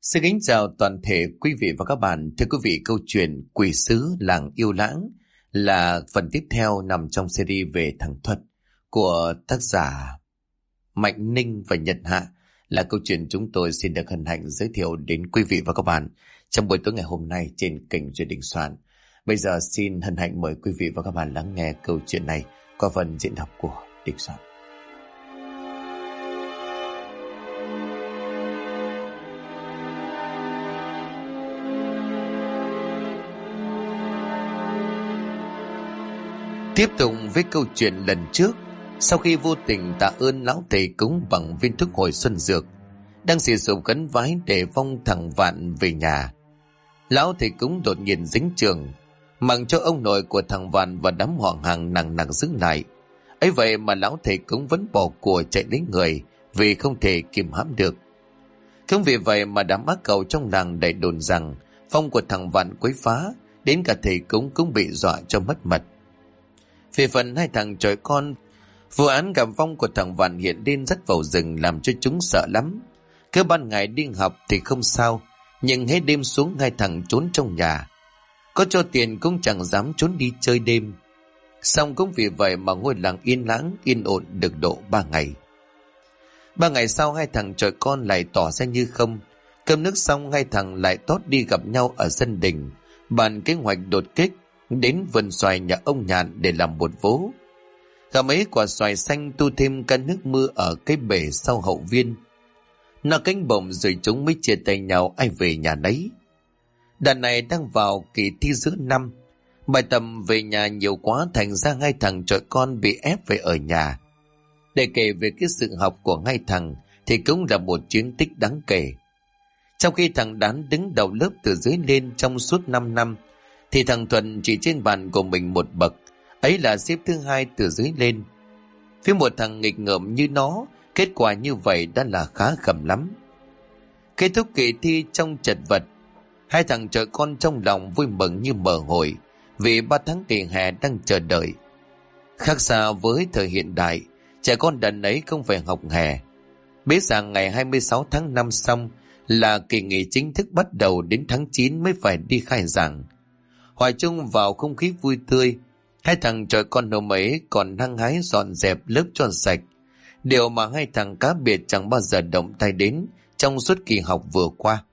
Xin kính chào toàn thể quý vị và các bạn. Thưa quý vị, câu chuyện Quỷ Sứ Làng Yêu Lãng là phần tiếp theo nằm trong series về thằng Thuật của tác giả Mạnh Ninh và Nhật Hạ, là câu chuyện chúng tôi xin được hân hạnh giới thiệu đến quý vị và các bạn trong buổi tối ngày hôm nay trên kênh Truyện Đình Soạn. Bây giờ xin hân hạnh mời quý vị và các bạn lắng nghe câu chuyện này qua phần diễn đọc của Đình Soạn. Tiếp tục với câu chuyện lần trước, sau khi vô tình tạ ơn lão thầy cúng bằng viên thuốc hồi xuân dược, đang sử dụng khấn vái để vong thằng Vạn về nhà, lão thầy cúng đột nhiên dính trường, mặc cho ông nội của thằng Vạn và đám họ hàng nặng nặng giữ lại. Ấy vậy mà lão thầy cúng vẫn bỏ của chạy lấy người vì không thể kìm hãm được. Không vì vậy mà đám ác cầu trong làng đẩy đồn rằng vong của thằng Vạn quấy phá, đến cả thầy cúng cũng bị dọa cho mất mật. Về phần hai thằng trời con, vụ án gặp vong của thằng Vạn hiện lên rất vào rừng làm cho chúng sợ lắm. Cứ ban ngày đi học thì không sao, nhưng hết đêm xuống hai thằng trốn trong nhà. Có cho tiền cũng chẳng dám trốn đi chơi đêm. Xong cũng vì vậy mà ngôi làng yên lắng, yên ổn được độ 3 ngày. 3 ngày sau hai thằng trời con lại tỏ ra như không. Cơm nước xong hai thằng lại tót đi gặp nhau ở sân đình, bàn kế hoạch đột kích đến vườn xoài nhà ông Nhạn để làm một vố. Gà mấy quả xoài xanh tu thêm căn nước mưa ở cái bể sau hậu viên. Nó cánh bồng rồi chúng mới chia tay nhau ai về nhà nấy. Đàn này đang vào kỳ thi giữa năm, bài tập về nhà nhiều quá thành ra hai thằng trời con bị ép phải ở nhà. Để kể về cái sự học của hai thằng thì cũng là một chiến tích đáng kể. Trong khi thằng Đán đứng đầu lớp từ dưới lên trong suốt 5 năm, thì thằng Thuận chỉ trên bàn của mình một bậc, ấy là xếp thứ hai từ dưới lên. Với một thằng nghịch ngợm như nó, kết quả như vậy đã là khá khẩm lắm. Kết thúc kỳ thi trong chật vật, hai thằng trời con trong lòng vui mừng như mở hội vì 3 tháng kỳ hè đang chờ đợi. Khác xa với thời hiện đại, trẻ con đợt ấy không phải học hè. Biết rằng ngày 26 tháng 5 xong là kỳ nghỉ chính thức bắt đầu, đến tháng 9 mới phải đi khai giảng. Hòa chung vào không khí vui tươi, hai thằng trời con hôm ấy còn hăng hái dọn dẹp lớp cho sạch, điều mà hai thằng cá biệt chẳng bao giờ động tay đến trong suốt kỳ học vừa qua.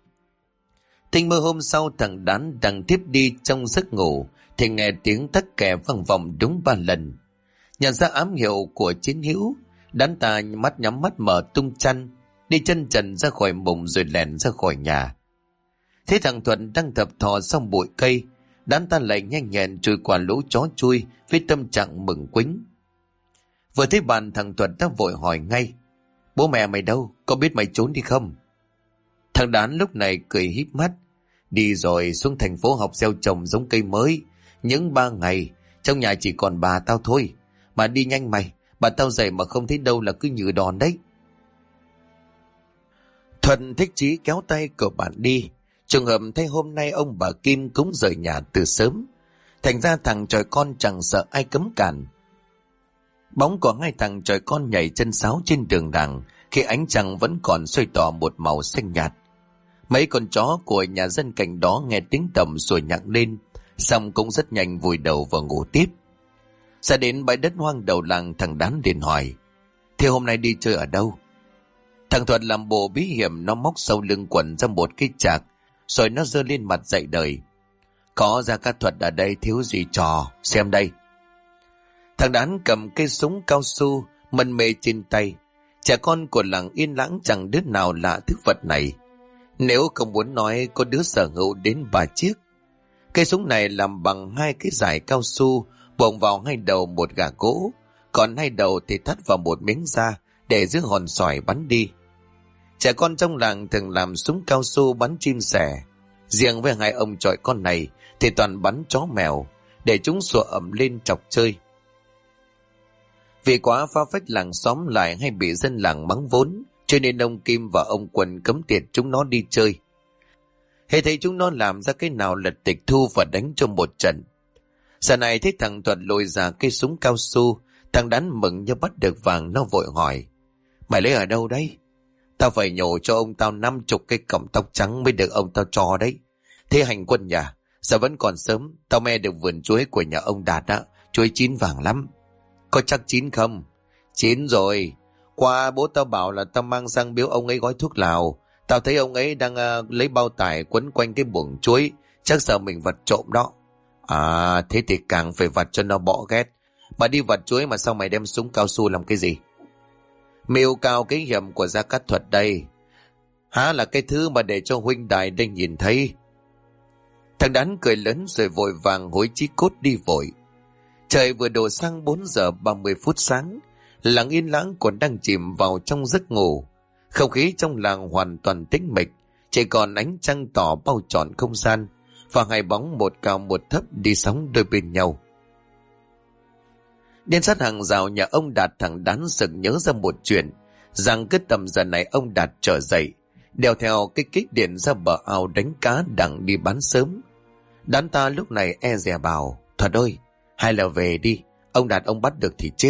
Thình mơ hôm sau thằng Đán đang tiếp đi trong giấc ngủ thì nghe tiếng tắc kè vang vọng đúng 3 lần. Nhận ra ám hiệu của chiến hữu, Đán ta mắt nhắm mắt mở tung chăn, đi chân trần ra khỏi mùng rồi lẻn ra khỏi nhà. Thế thằng Thuận đang thập thò xong bụi cây, Đán ta lại nhanh nhẹn chui qua lỗ chó chui với tâm trạng mừng quính. Vừa thấy bàn thằng Thuận ta vội hỏi ngay: "Bố mẹ mày đâu? Có biết mày trốn đi không?" Thằng Đán lúc này cười híp mắt: "Đi rồi, xuống thành phố học gieo trồng giống cây mới. Những 3 ngày trong nhà chỉ còn bà tao thôi. Mà đi nhanh mày, bà tao dậy mà không thấy đâu là cứ nhử đòn đấy." Thuận thích chí kéo tay của bạn đi. Trường hợp thấy hôm nay ông bà Kim cũng rời nhà từ sớm, thành ra thằng trời con chẳng sợ ai cấm cản. Bóng của hai thằng trời con nhảy chân sáo trên đường đàng khi ánh trăng vẫn còn xoay tỏ một màu xanh nhạt. Mấy con chó của nhà dân cạnh đó nghe tiếng tầm sủa nhặng lên, xong cũng rất nhanh vùi đầu vào ngủ tiếp. Ra đến bãi đất hoang đầu làng, thằng Đán liền hỏi: "Thế hôm nay đi chơi ở đâu?" Thằng Thuật làm bộ bí hiểm, nó móc sau lưng quần ra một cái chạc, rồi nó giơ lên mặt dạy đời: "Có ra các Thuật ở đây thiếu gì trò, xem đây." Thằng Đán cầm cây súng cao su mân mê trên tay. Trẻ con của làng yên lãng chẳng đứa nào lạ thứ vật này, nếu không muốn nói có đứa sở hữu đến 3 chiếc. Cây súng này làm bằng 2 cái dải cao su buộc vào 2 đầu một gà gỗ, còn 2 đầu thì thắt vào một miếng da để giữ hòn xoài bắn đi. Trẻ con trong làng thường làm súng cao su bắn chim sẻ, riêng với 2 ông chọi con này thì toàn bắn chó mèo để chúng sủa ầm lên chọc chơi. Vì quá phá phách làng xóm lại hay bị dân làng mắng vốn, cho nên ông Kim và ông Quân cấm tiệt chúng nó đi chơi. Hễ thấy chúng nó làm ra cái nào là tịch thu và đánh cho một trận. Giờ này thấy thằng Thuật lôi ra cây súng cao su, thằng Đán mừng như bắt được vàng, nó vội hỏi: "Mày lấy ở đâu đấy?" Tao phải nhổ cho ông tao 50 cái cọng tóc trắng mới được ông tao cho đấy. Thế hành quân nhà, giờ vẫn còn sớm, tao me được vườn chuối của nhà ông Đạt á, chuối chín vàng lắm. Có chắc chín không? Chín rồi. Qua bố tao bảo là tao mang sang biếu ông ấy gói thuốc lào. Tao thấy ông ấy đang lấy bao tải quấn quanh cái buồng chuối, chắc sợ mình vặt trộm đó. À, thế thì càng phải vặt cho nó bỏ ghét. Mà đi vặt chuối mà sao mày đem súng cao su làm cái gì? Mưu cao cái hiểm của Gia Cát Thuật đây. Há là cái thứ mà để cho huynh đài đây nhìn thấy. Thằng Đán cười lớn rồi vội vàng hối chí cốt đi vội. Trời vừa đổ sang 4 giờ 30 phút sáng, làng yên lãng còn đang chìm vào trong giấc ngủ. Không khí trong làng hoàn toàn tĩnh mịch, chỉ còn ánh trăng tỏ bao trọn không gian và hai bóng một cao một thấp đi sóng đôi bên nhau. Đến sát hàng rào nhà ông Đạt, thằng Đán sực nhớ ra một chuyện, rằng cứ tầm giờ này ông Đạt trở dậy, đèo theo cái kích điện ra bờ ao đánh cá đặng đi bán sớm. Đán ta lúc này e dè bảo: Thuật ơi, hay là về đi, ông Đạt ông bắt được thì chết.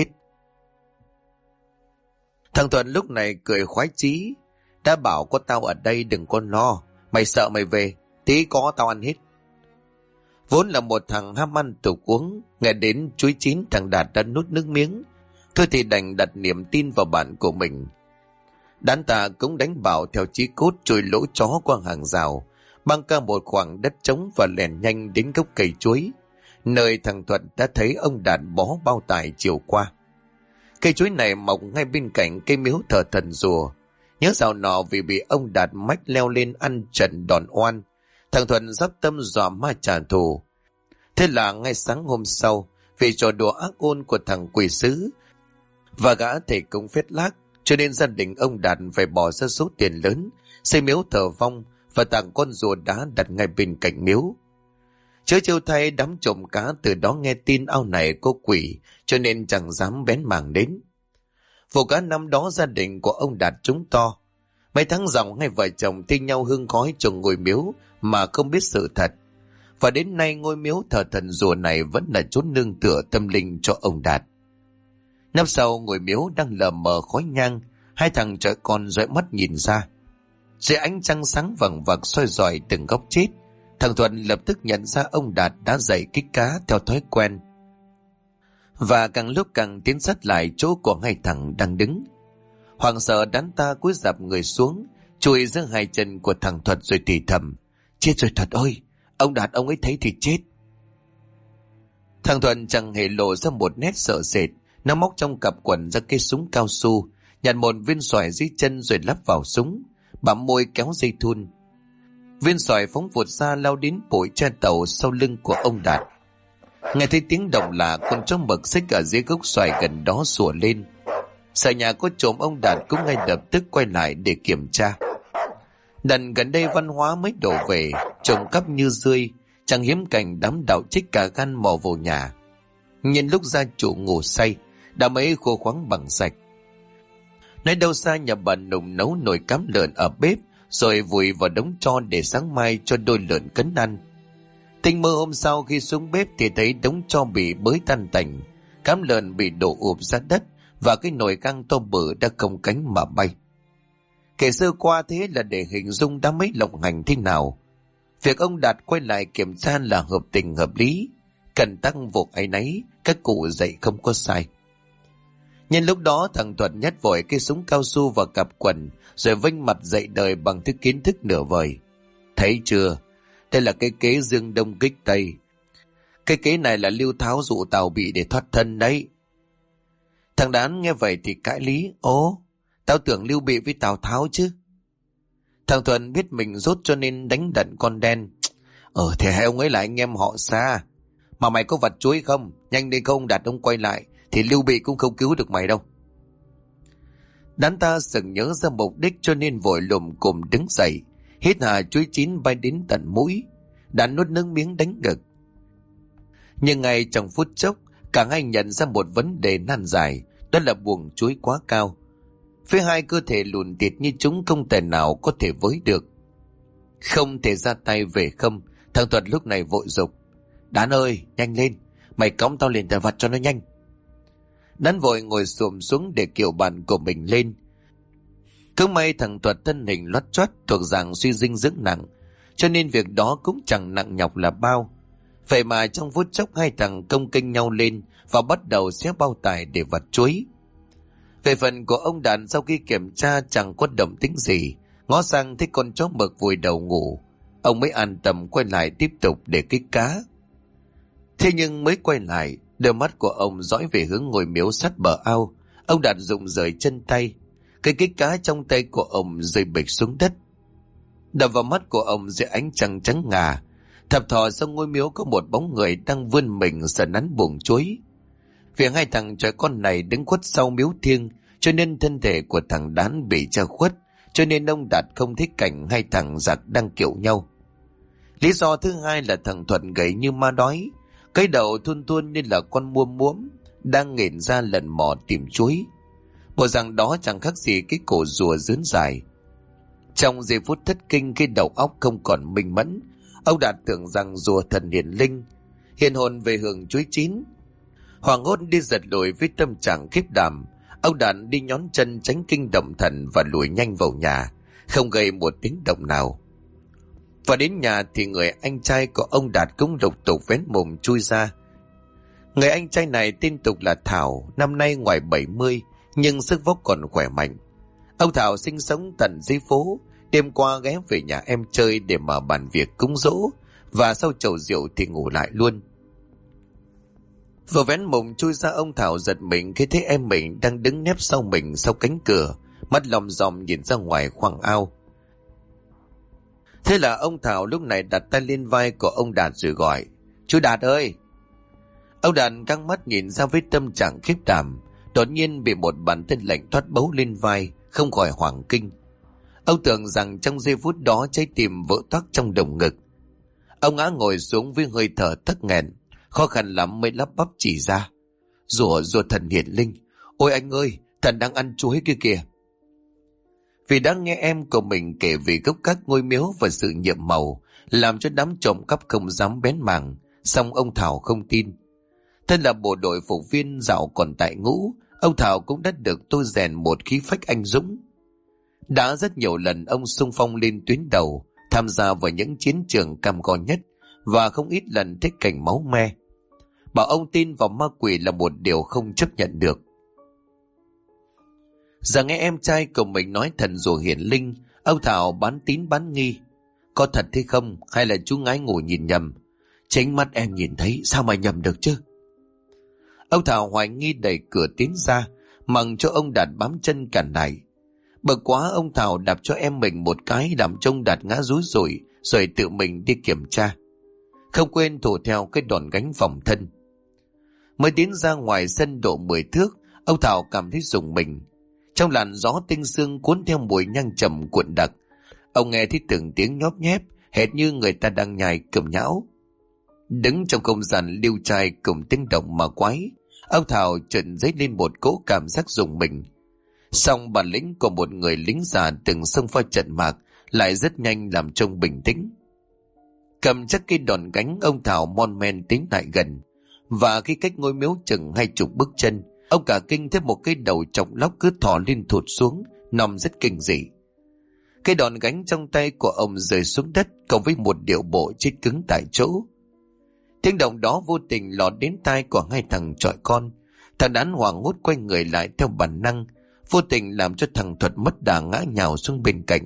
Thằng Thuận lúc này cười khoái chí: Đã bảo có tao ở đây đừng có lo, mày sợ mày về, tí có tao ăn hết. Vốn là một thằng ham ăn tục uống, nghe đến chuối chín thằng Đạt đã nuốt nước miếng. Thôi thì đành đặt niềm tin vào bạn của mình. Đán ta cũng đánh bảo theo chí cốt chui lỗ chó qua hàng rào, băng qua một khoảng đất trống và lèn nhanh đến gốc cây chuối, nơi thằng Thuận đã thấy ông Đạt bó bao tải chiều qua. Cây chuối này mọc ngay bên cạnh cây miếu thờ thần rùa. Nhớ dạo nọ vì bị ông Đạt mách leo lên ăn trần đòn oan, thằng Thuận dắp tâm dọa ma trả thù. Thế là ngay sáng hôm sau, vì trò đùa ác ôn của thằng quỷ sứ và gã thầy cúng phết lác, cho nên gia đình ông Đạt phải bỏ ra số tiền lớn xây miếu thờ vong và tặng con rùa đá đặt ngay bên cạnh miếu. Chớ trêu thay, đám trộm cá từ đó nghe tin ao này có quỷ, cho nên chẳng dám bén mảng đến. Vụ cá năm đó gia đình của ông Đạt trúng to. Mấy tháng dòng hai vợ chồng thi nhau hương khói cho ngôi miếu mà không biết sự thật. Và đến nay ngôi miếu thờ thần rùa này vẫn là chốn nương tựa tâm linh cho ông Đạt. Năm sau ngôi miếu đang lờ mờ khói nhang, hai thằng trẻ con dõi mắt nhìn ra. Dưới ánh trăng sáng vằng vặc soi rọi từng góc chết, thằng Thuận lập tức nhận ra ông Đạt đã dậy kích cá theo thói quen, và càng lúc càng tiến sát lại chỗ của hai thằng đang đứng. Hoảng sợ, Đán ta cúi rạp người xuống, chui giữa hai chân của thằng Thuật rồi thì thầm: Chết rồi Thuật ơi, ông Đạt ông ấy thấy thì chết. Thằng Thuận chẳng hề lộ ra một nét sợ sệt. Nó móc trong cặp quần ra cây súng cao su, nhặt một viên xoài dưới chân rồi lắp vào súng, bặm môi kéo dây thun. Viên xoài phóng vụt ra lao đến bụi tre tàu sau lưng của ông Đạt. Nghe thấy tiếng động lạ, con chó mực xích ở dưới gốc xoài gần đó sủa lên. Sợ nhà có trộm, ông Đạt cũng ngay lập tức quay lại để kiểm tra. Đần gần đây văn hóa mới đổ về, trộm cắp như rươi, chẳng hiếm cảnh đám đạo trích cả gan mò vào nhà. Nhân lúc gia chủ ngủ say, đã mấy khô khoáng bằng sạch. Nói đâu xa, nhà bà Nùng nấu nồi cám lợn ở bếp, rồi vùi vào đống tro để sáng mai cho đôi lợn cấn ăn. Tình mơ hôm sau khi xuống bếp thì thấy đống tro bị bới tan tành, cám lợn bị đổ ụp ra đất và cái nồi gang to bự đã không cánh mà bay. Kể sơ qua thế là để hình dung đã mấy lộng hành thế nào. Việc ông Đạt quay lại kiểm tra là hợp tình hợp lý, cần tăng vụ ấy nấy, các cụ dạy không có sai. Nhân lúc đó thằng Thuận nhét vội cái súng cao su vào cặp quần rồi vênh mặt dậy đời bằng thứ kiến thức nửa vời. Thấy chưa, đây là cái kế dương đông kích tây. Cái kế này là Lưu Tháo dụ Tào Bị để thoát thân đấy. Thằng Đán nghe vậy thì cãi lý: Ố, tao tưởng Lưu Bị với Tào Tháo chứ. Thằng Thuận biết mình rốt cho nên đánh đận con đen: Thế hai ông ấy là anh em họ xa. Mà mày có vặt chuối không? Nhanh đi không Đạt ông quay lại thì Lưu Bị cũng không cứu được mày đâu. Đán ta sực nhớ ra mục đích cho nên vội lùm cùm đứng dậy, hít hà chuối chín bay đến tận mũi. Đán nuốt nước miếng đánh ngực. Nhưng ngay trong phút chốc, cả hai nhận ra một vấn đề nan giải, đó là buồng chuối quá cao. Phía hai cơ thể lùn thịt như chúng không thể nào có thể với được. Không thể ra tay về không, thằng Thuật lúc này vội dục: Đán ơi, nhanh lên, mày cõng tao lên tờ vặt cho nó nhanh. Đán vội ngồi xổm xuống để kiểu bàn của mình lên. Cứ may thằng Thuật thân hình loắt choắt thuộc dạng suy dinh dưỡng nặng, cho nên việc đó cũng chẳng nặng nhọc là bao. Vậy mà trong phút chốc hai thằng công kênh nhau lên và bắt đầu xé bao tải để vặt chuối. Về phần của ông Đạt, sau khi kiểm tra chẳng có động tĩnh gì, ngó sang thấy con chó mực vùi đầu ngủ, ông mới an tâm quay lại tiếp tục để kích cá. Thế nhưng mới quay lại, đôi mắt của ông dõi về hướng ngôi miếu sát bờ ao. Ông Đạt rụng rời chân tay, cái kích cá trong tay của ông rơi bịch xuống đất. Đập vào mắt của ông dưới ánh trăng trắng ngà, thập thò sau ngôi miếu có một bóng người đang vươn mình sờ nắn buồng chuối. Vì hai thằng trẻ con này đứng khuất sau miếu thiêng, cho nên thân thể của thằng Đán bị che khuất, cho nên ông Đạt không thấy cảnh hai thằng giặc đang kiểu nhau. Lý do thứ hai là thằng Thuận gầy như ma đói, cái đầu thun thun như là con muôm muỗm đang nghển ra lần mò tìm chuối. Bộ dạng đó chẳng khác gì cái cổ rùa dướn dài. Trong giây phút thất kinh, cái đầu óc không còn minh mẫn, ông Đạt tưởng rằng rùa thần hiển linh, hiện hồn về hưởng chuối chín. Hoàng hốt đi giật lùi với tâm trạng khiếp đảm, ông Đạt đi nhón chân tránh kinh động thần và lùi nhanh vào nhà, không gây một tiếng động nào. Và đến nhà thì người anh trai của ông Đạt cũng lục tục vén mồm chui ra. Người anh trai này tên tục là Thảo, năm nay ngoài 70 nhưng sức vóc còn khỏe mạnh. Ông Thảo sinh sống tận dưới phố, đêm qua ghé về nhà em chơi để mà bàn việc cúng dỗ, và sau chầu rượu thì ngủ lại luôn. Vừa vén mồm chui ra, ông Thảo giật mình khi thấy em mình đang đứng nép sau mình sau cánh cửa, mắt lom dòm nhìn ra ngoài khoang ao. Thế là ông Thảo lúc này đặt tay lên vai của ông Đạt rồi gọi: "Chú Đạt ơi!" Ông Đạt căng mắt nhìn ra với tâm trạng khiếp đảm, đột nhiên bị một bàn tay lạnh toát bấu lên vai, không khỏi hoảng kinh. Ông tưởng rằng trong giây phút đó trái tim vỡ toác trong lồng ngực. Ông ngã ngồi xuống với hơi thở tắc nghẹn, khó khăn lắm mới lắp bắp chỉ ra: Rùa thần hiển linh, ôi anh ơi, thần đang ăn chuối kia kìa." Vì đã nghe em của mình kể về gốc các ngôi miếu và sự nhiệm màu, làm cho đám trộm cắp không dám bén mảng, song ông Thảo không tin. Thân là bộ đội phục viên dạo còn tại ngũ, ông Thảo cũng đã được tôi rèn một khí phách anh dũng. Đã rất nhiều lần ông xung phong lên tuyến đầu, tham gia vào những chiến trường cam go nhất, và không ít lần thấy cảnh máu me. Bảo ông tin vào ma quỷ là một điều không chấp nhận được. Giờ nghe em trai của mình nói thần rùa hiển linh, ông Thảo bán tín bán nghi. Có thật thế không, hay là chú ngái ngủ nhìn nhầm? Chính mắt em nhìn thấy, sao mà nhầm được chứ? Ông Thảo hoài nghi đẩy cửa tiến ra, mặc cho ông Đạt bám chân cản lại. Bực quá, ông Thảo đạp cho em mình một cái, làm cho ông Đạt ngã rúi rủi, rồi tự mình đi kiểm tra. Không quên thủ theo cái đòn gánh phòng thân. Mới tiến ra ngoài sân độ 10 thước, ông Thảo cảm thấy rùng mình. Trong làn gió tinh sương cuốn theo mùi nhang trầm cuộn đặc, ông nghe thấy từng tiếng nhóp nhép, hệt như người ta đang nhai cơm nhão. Đứng trong không gian liêu trai cùng tiếng động mà quái, ông Thảo chợt dấy lên một cỗ cảm giác rùng mình. Song bản lĩnh của một người lính già từng xông pha trận mạc lại rất nhanh làm trông bình tĩnh. Cầm chắc cây đòn gánh, ông Thảo mon men tiến lại gần, và khi cách ngôi miếu chừng 20 bước chân, ông cả kinh thấy một cái đầu chọc lóc cứ thò lên thụt xuống, nằm rất kinh dị. Cái đòn gánh trong tay của ông rơi xuống đất, cộng với một điệu bộ chết cứng tại chỗ. Tiếng động đó vô tình lọt đến tai của hai thằng chọi con. Thằng Đán hoảng hốt quay người lại theo bản năng, vô tình làm cho thằng Thuật mất đà ngã nhào xuống bên cạnh.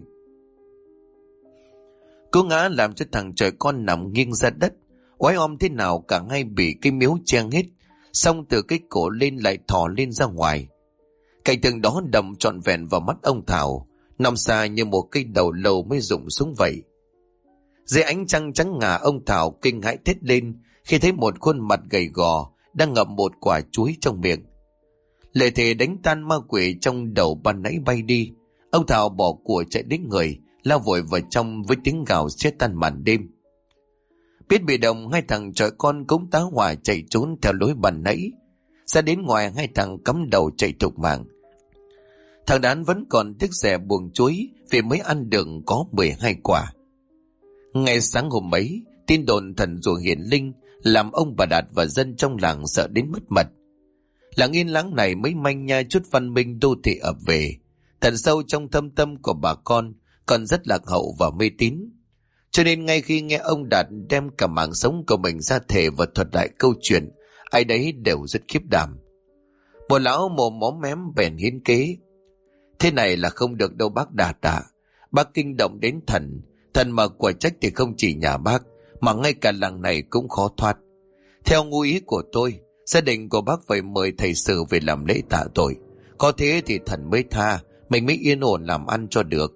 Cú ngã làm cho thằng chọi con nằm nghiêng ra đất, oái om thế nào cả hai bị cái miếu che hết, xong từ cái cổ lên lại thò lên ra ngoài. Cảnh tượng đó đầm trọn vẹn vào mắt ông Thảo, nằm xa như một cây đầu lâu mới rụng xuống vậy. Dưới ánh trăng trắng ngà, ông Thảo kinh hãi thét lên khi thấy một khuôn mặt gầy gò đang ngậm một quả chuối trong miệng. Lệ thể đánh tan ma quỷ trong đầu ban nãy bay đi, ông Thảo bỏ của chạy đến người, lao vội vào trong với tiếng gào xé tan màn đêm. Biết bị động, hai thằng chọi con cũng tá hỏa chạy trốn theo lối ban nãy. Ra đến ngoài, hai thằng cắm đầu chạy thục mạng. Thằng Đán vẫn còn tiếc rẻ buồng chuối vì mới ăn được có 12 quả. Ngày sáng hôm ấy, tin đồn thần rùa hiển linh làm ông bà Đạt và dân trong làng sợ đến mất mật. Làng yên lắng này mới manh nha chút văn minh đô thị ập về. Tận sâu trong thâm tâm của bà con còn rất lạc hậu và mê tín. Cho nên ngay khi nghe ông Đạt đem cả mạng sống của mình ra thề và thuật lại câu chuyện, ai đấy đều rất khiếp đảm. Một lão mồm móm mém bèn hiến kế: thế này là không được đâu bác Đạt ạ. Bác kinh động đến thần, thần mà quả trách thì không chỉ nhà bác, mà ngay cả làng này cũng khó thoát. Theo ngu ý của tôi, gia đình của bác phải mời thầy sử về làm lễ tạ tội. Có thế thì thần mới tha, mình mới yên ổn làm ăn cho được.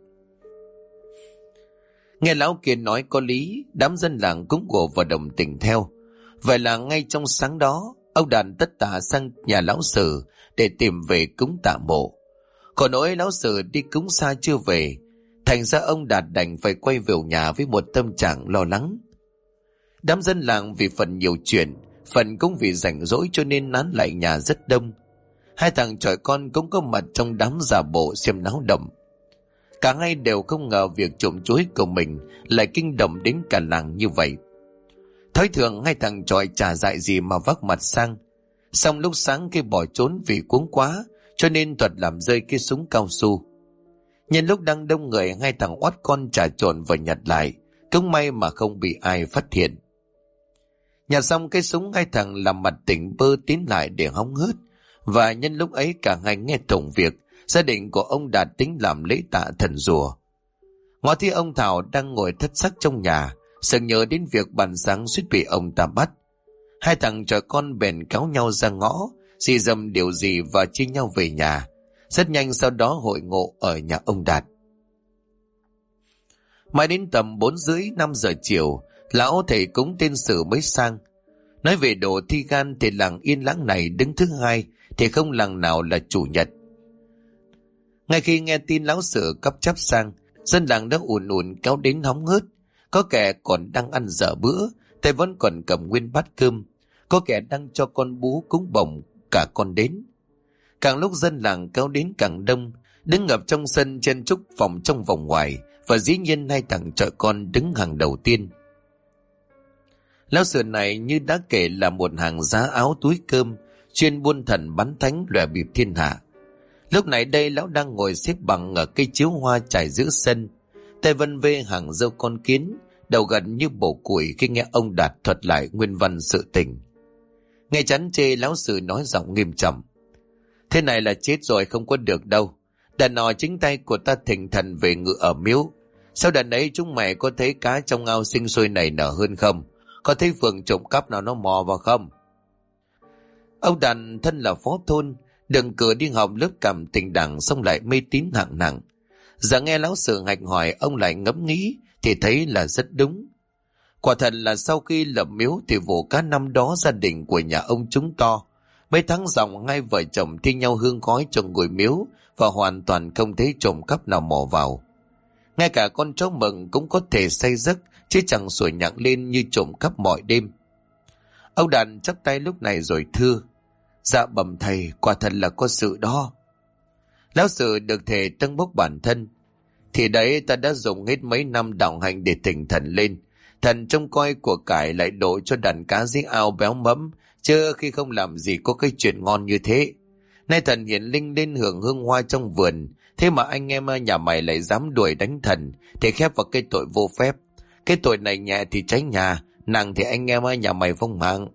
Nghe lão kia nói có lý, đám dân làng cũng gồ vào đồng tình theo. Vậy là ngay trong sáng đó, ông Đạt tất tả sang nhà lão sử để tìm về cúng tạ mộ. Còn nỗi lão sử đi cúng xa chưa về, thành ra ông Đạt đành phải quay về nhà với một tâm trạng lo lắng. Đám dân làng vì phần nhiều chuyện, phần cũng vì rảnh rỗi cho nên nán lại nhà rất đông. Hai thằng chọi con cũng có mặt trong đám giả bộ xem náo động. Cả hai đều không ngờ việc trộm chuối của mình lại kinh động đến cả làng như vậy. Thói thường hai thằng chọi chả dại gì mà vác mặt sang. Xong lúc sáng khi bỏ trốn vì cuống quá, cho nên Thuật làm rơi cái súng cao su. Nhân lúc đang đông người, hai thằng oắt con trà trộn và nhặt lại, cũng may mà không bị ai phát hiện. Nhặt xong cái súng, hai thằng làm mặt tỉnh bơ tiến lại để hóng hớt. Và nhân lúc ấy cả hai nghe tổng việc, gia đình của ông Đạt tính làm lễ tạ thần rùa. Ngó thấy ông Thảo đang ngồi thất sắc trong nhà, sực nhớ đến việc bàn sáng suýt bị ông ta bắt. Hai thằng trò con bèn kéo nhau ra ngõ, xì dầm điều gì và chia nhau về nhà. Rất nhanh sau đó hội ngộ ở nhà ông Đạt. Mãi đến tầm 4:30-5 giờ chiều, lão thầy cúng tên Sử mới sang. Nói về đồ thi gan thì làng yên lãng này đứng thứ hai, thì không làng nào là chủ nhật. Ngay khi nghe tin lão Sử cấp chấp sang, dân làng đã ùn ùn kéo đến hóng hớt. Có kẻ còn đang ăn dở bữa, tay vẫn còn cầm nguyên bát cơm. Có kẻ đang cho con bú cúng bổng cả con đến. Càng lúc dân làng kéo đến càng đông, đứng ngập trong sân chen chúc vòng trong vòng ngoài, và dĩ nhiên hai thằng chọi con đứng hàng đầu tiên. Lão Sử này như đã kể là một hàng giá áo túi cơm, chuyên buôn thần bắn thánh lòe bịp thiên hạ. Lúc này đây lão đang ngồi xếp bằng ở cây chiếu hoa trải giữa sân, tay vân vê hàng râu con kiến, đầu gần như bổ củi khi nghe ông Đạt thuật lại nguyên văn sự tình. Nghe chán chê, lão Sử nói giọng nghiêm trọng: thế này là chết rồi, không có được đâu. Đàn nọ chính tay của ta thỉnh thần về ngự ở miếu. Sau đàn ấy chúng mày có thấy cá trong ao sinh sôi nảy nở hơn không? Có thấy phường trộm cắp nào nó mò vào không? Ông Đàn thân là phó thôn, đừng cửa đi học lớp cảm tình đảng, xong lại mê tín hạng nặng. Giờ nghe lão Sử hạch hỏi, ông lại ngẫm nghĩ thì thấy là rất đúng. Quả thật là sau khi lập miếu thì vụ cá năm đó gia đình của nhà ông chúng to. Mấy tháng dòng hai vợ chồng thi nhau hương khói cho ngôi miếu, và hoàn toàn không thấy trộm cắp nào mò vào. Ngay cả con chó mừng cũng có thể say giấc, chứ chẳng sủa nhặng lên như trộm cắp mọi đêm. Ông Đàn chắp tay lúc này rồi thưa: dạ bẩm thầy, quả thật là có sự đó. Lão Sử được thề tâng bốc bản thân: thì đấy, ta đã dùng hết mấy năm đạo hành để thỉnh thần lên. Thần trông coi của cải lại đổ cho đàn cá dưới ao béo mẫm, chứ khi không làm gì có cái chuyện ngon như thế. Nay thần hiển linh lên hưởng hương hoa trong vườn, thế mà anh em nhà mày lại dám đuổi đánh thần, thì khép vào cái tội vô phép. Cái tội này nhẹ thì cháy nhà, nặng thì anh em nhà mày vong mạng.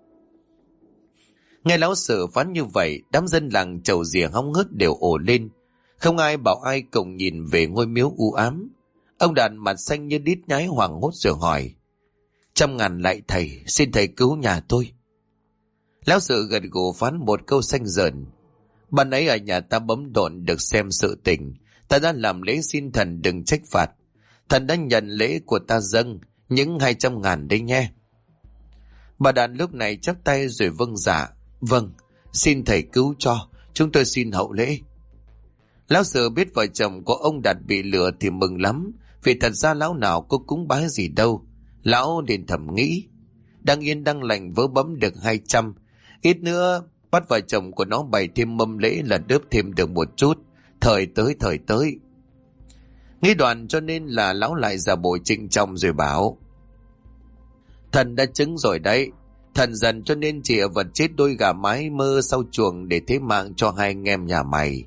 Nghe lão Sử phán như vậy, đám dân làng chầu rìa hóng hớt đều ồ lên. Không ai bảo ai, cùng nhìn về ngôi miếu u ám. Ông Đàn mặt xanh như đít nhái hoảng hốt rồi hỏi: 100.000 lạy thầy, xin thầy cứu nhà tôi. Lão Sử gật gù phán một câu xanh dờn: ban ấy ở nhà ta bấm độn được xem sự tình, ta đã làm lễ xin thần đừng trách phạt. Thần đã nhận lễ của ta dâng, những 200.000 đấy nhé. Bà Đàn lúc này chắp tay rồi vâng dạ: vâng, xin thầy cứu cho, chúng tôi xin hậu lễ. Lão Sử biết vợ chồng của ông Đạt bị lừa thì mừng lắm, vì thật ra lão nào có cúng bái gì đâu. Lão liền thầm nghĩ: đang yên đang lành vớ bấm được 200, ít nữa bắt vợ chồng của nó bày thêm mâm lễ là đớp thêm được một chút. Thời tới. Nghĩ đoạn cho nên là lão lại giả bộ trịnh trọng rồi bảo: thần đã chứng rồi đấy. Thần dần cho nên chịa vật chết đôi gà mái mơ sau chuồng để thế mạng cho hai anh em nhà mày.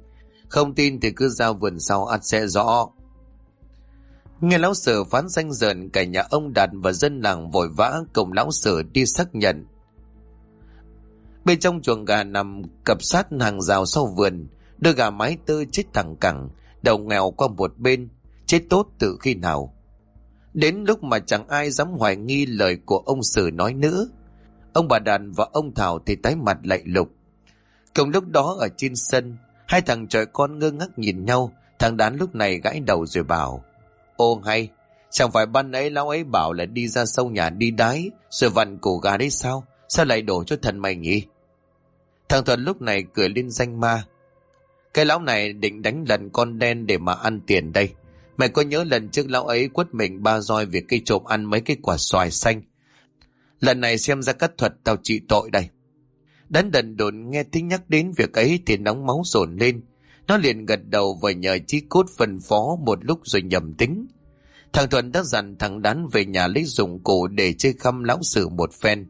Không tin thì cứ ra vườn sau ắt sẽ rõ. Nghe lão Sử phán danh dợn, cả nhà ông Đạt và dân làng vội vã cùng lão Sử đi xác nhận. Bên trong chuồng gà nằm cập sát hàng rào sau vườn, đôi gà mái tơ chết thẳng cẳng, đầu nghèo qua một bên, chết tốt từ khi nào. Đến lúc mà chẳng ai dám hoài nghi lời của ông Sử nói nữa. Ông bà Đàn và ông Thảo thì tái mặt lạy lục. Cùng lúc đó ở trên sân, hai thằng trời con ngơ ngác nhìn nhau. Thằng Đán lúc này gãi đầu rồi bảo: Ô hay, chẳng phải ban ấy lão ấy bảo là đi ra sau nhà đi đái rồi vặn cổ gà đấy sao? Sao lại đổ cho thần mày nhỉ? Thằng Thuận lúc này cười lên danh ma: Cái lão này định đánh lần con đen để mà ăn tiền đây. Mày có nhớ lần trước lão ấy quất mình 3 roi việc cây trộm ăn mấy cái quả xoài xanh? Lần này xem ra cắt thuật tao trị tội đây. Đán đần đồn nghe tiếng nhắc đến việc ấy thì nóng máu dồn lên. Nó liền gật đầu và nhờ Chí Cốt phân phó một lúc rồi nhầm tính. Thằng Thuận đã dặn thằng Đán về nhà lấy dụng cụ để chơi khăm lão Sử một phen.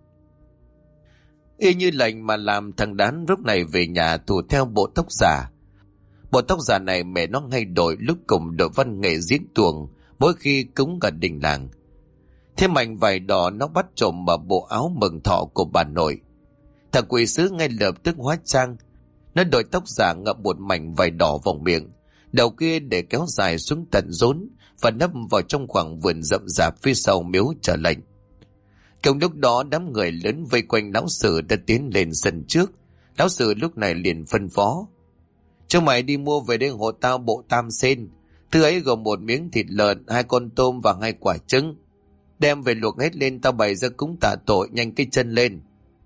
Y như lệnh mà làm, thằng Đán lúc này về nhà thủ theo bộ tóc giả. Bộ tóc giả này mẹ nó hay đổi lúc cùng đội văn nghệ diễn tuồng mỗi khi cúng cả đình làng. Thêm mảnh vải đỏ nó bắt trộm vào bộ áo mừng thọ của bà nội. Thằng quỷ sứ ngay lập tức hóa trang. Nó đội tóc giả ngậm một mảnh vải đỏ vào miệng, đầu kia để kéo dài xuống tận rốn và nấp vào trong khoảng vườn rậm rạp phía sau miếu chờ lệnh. Cùng lúc đó đám người lớn vây quanh lão Sử đã tiến lên sân trước. Lão Sử lúc này liền phân phó: Chúng mày đi mua về đây hộ tao bộ tam sen. Thứ ấy gồm một miếng thịt lợn, 2 con tôm và 2 quả trứng. Đem về luộc hết lên, tao bày ra cúng tạ tội, nhanh cái chân lên.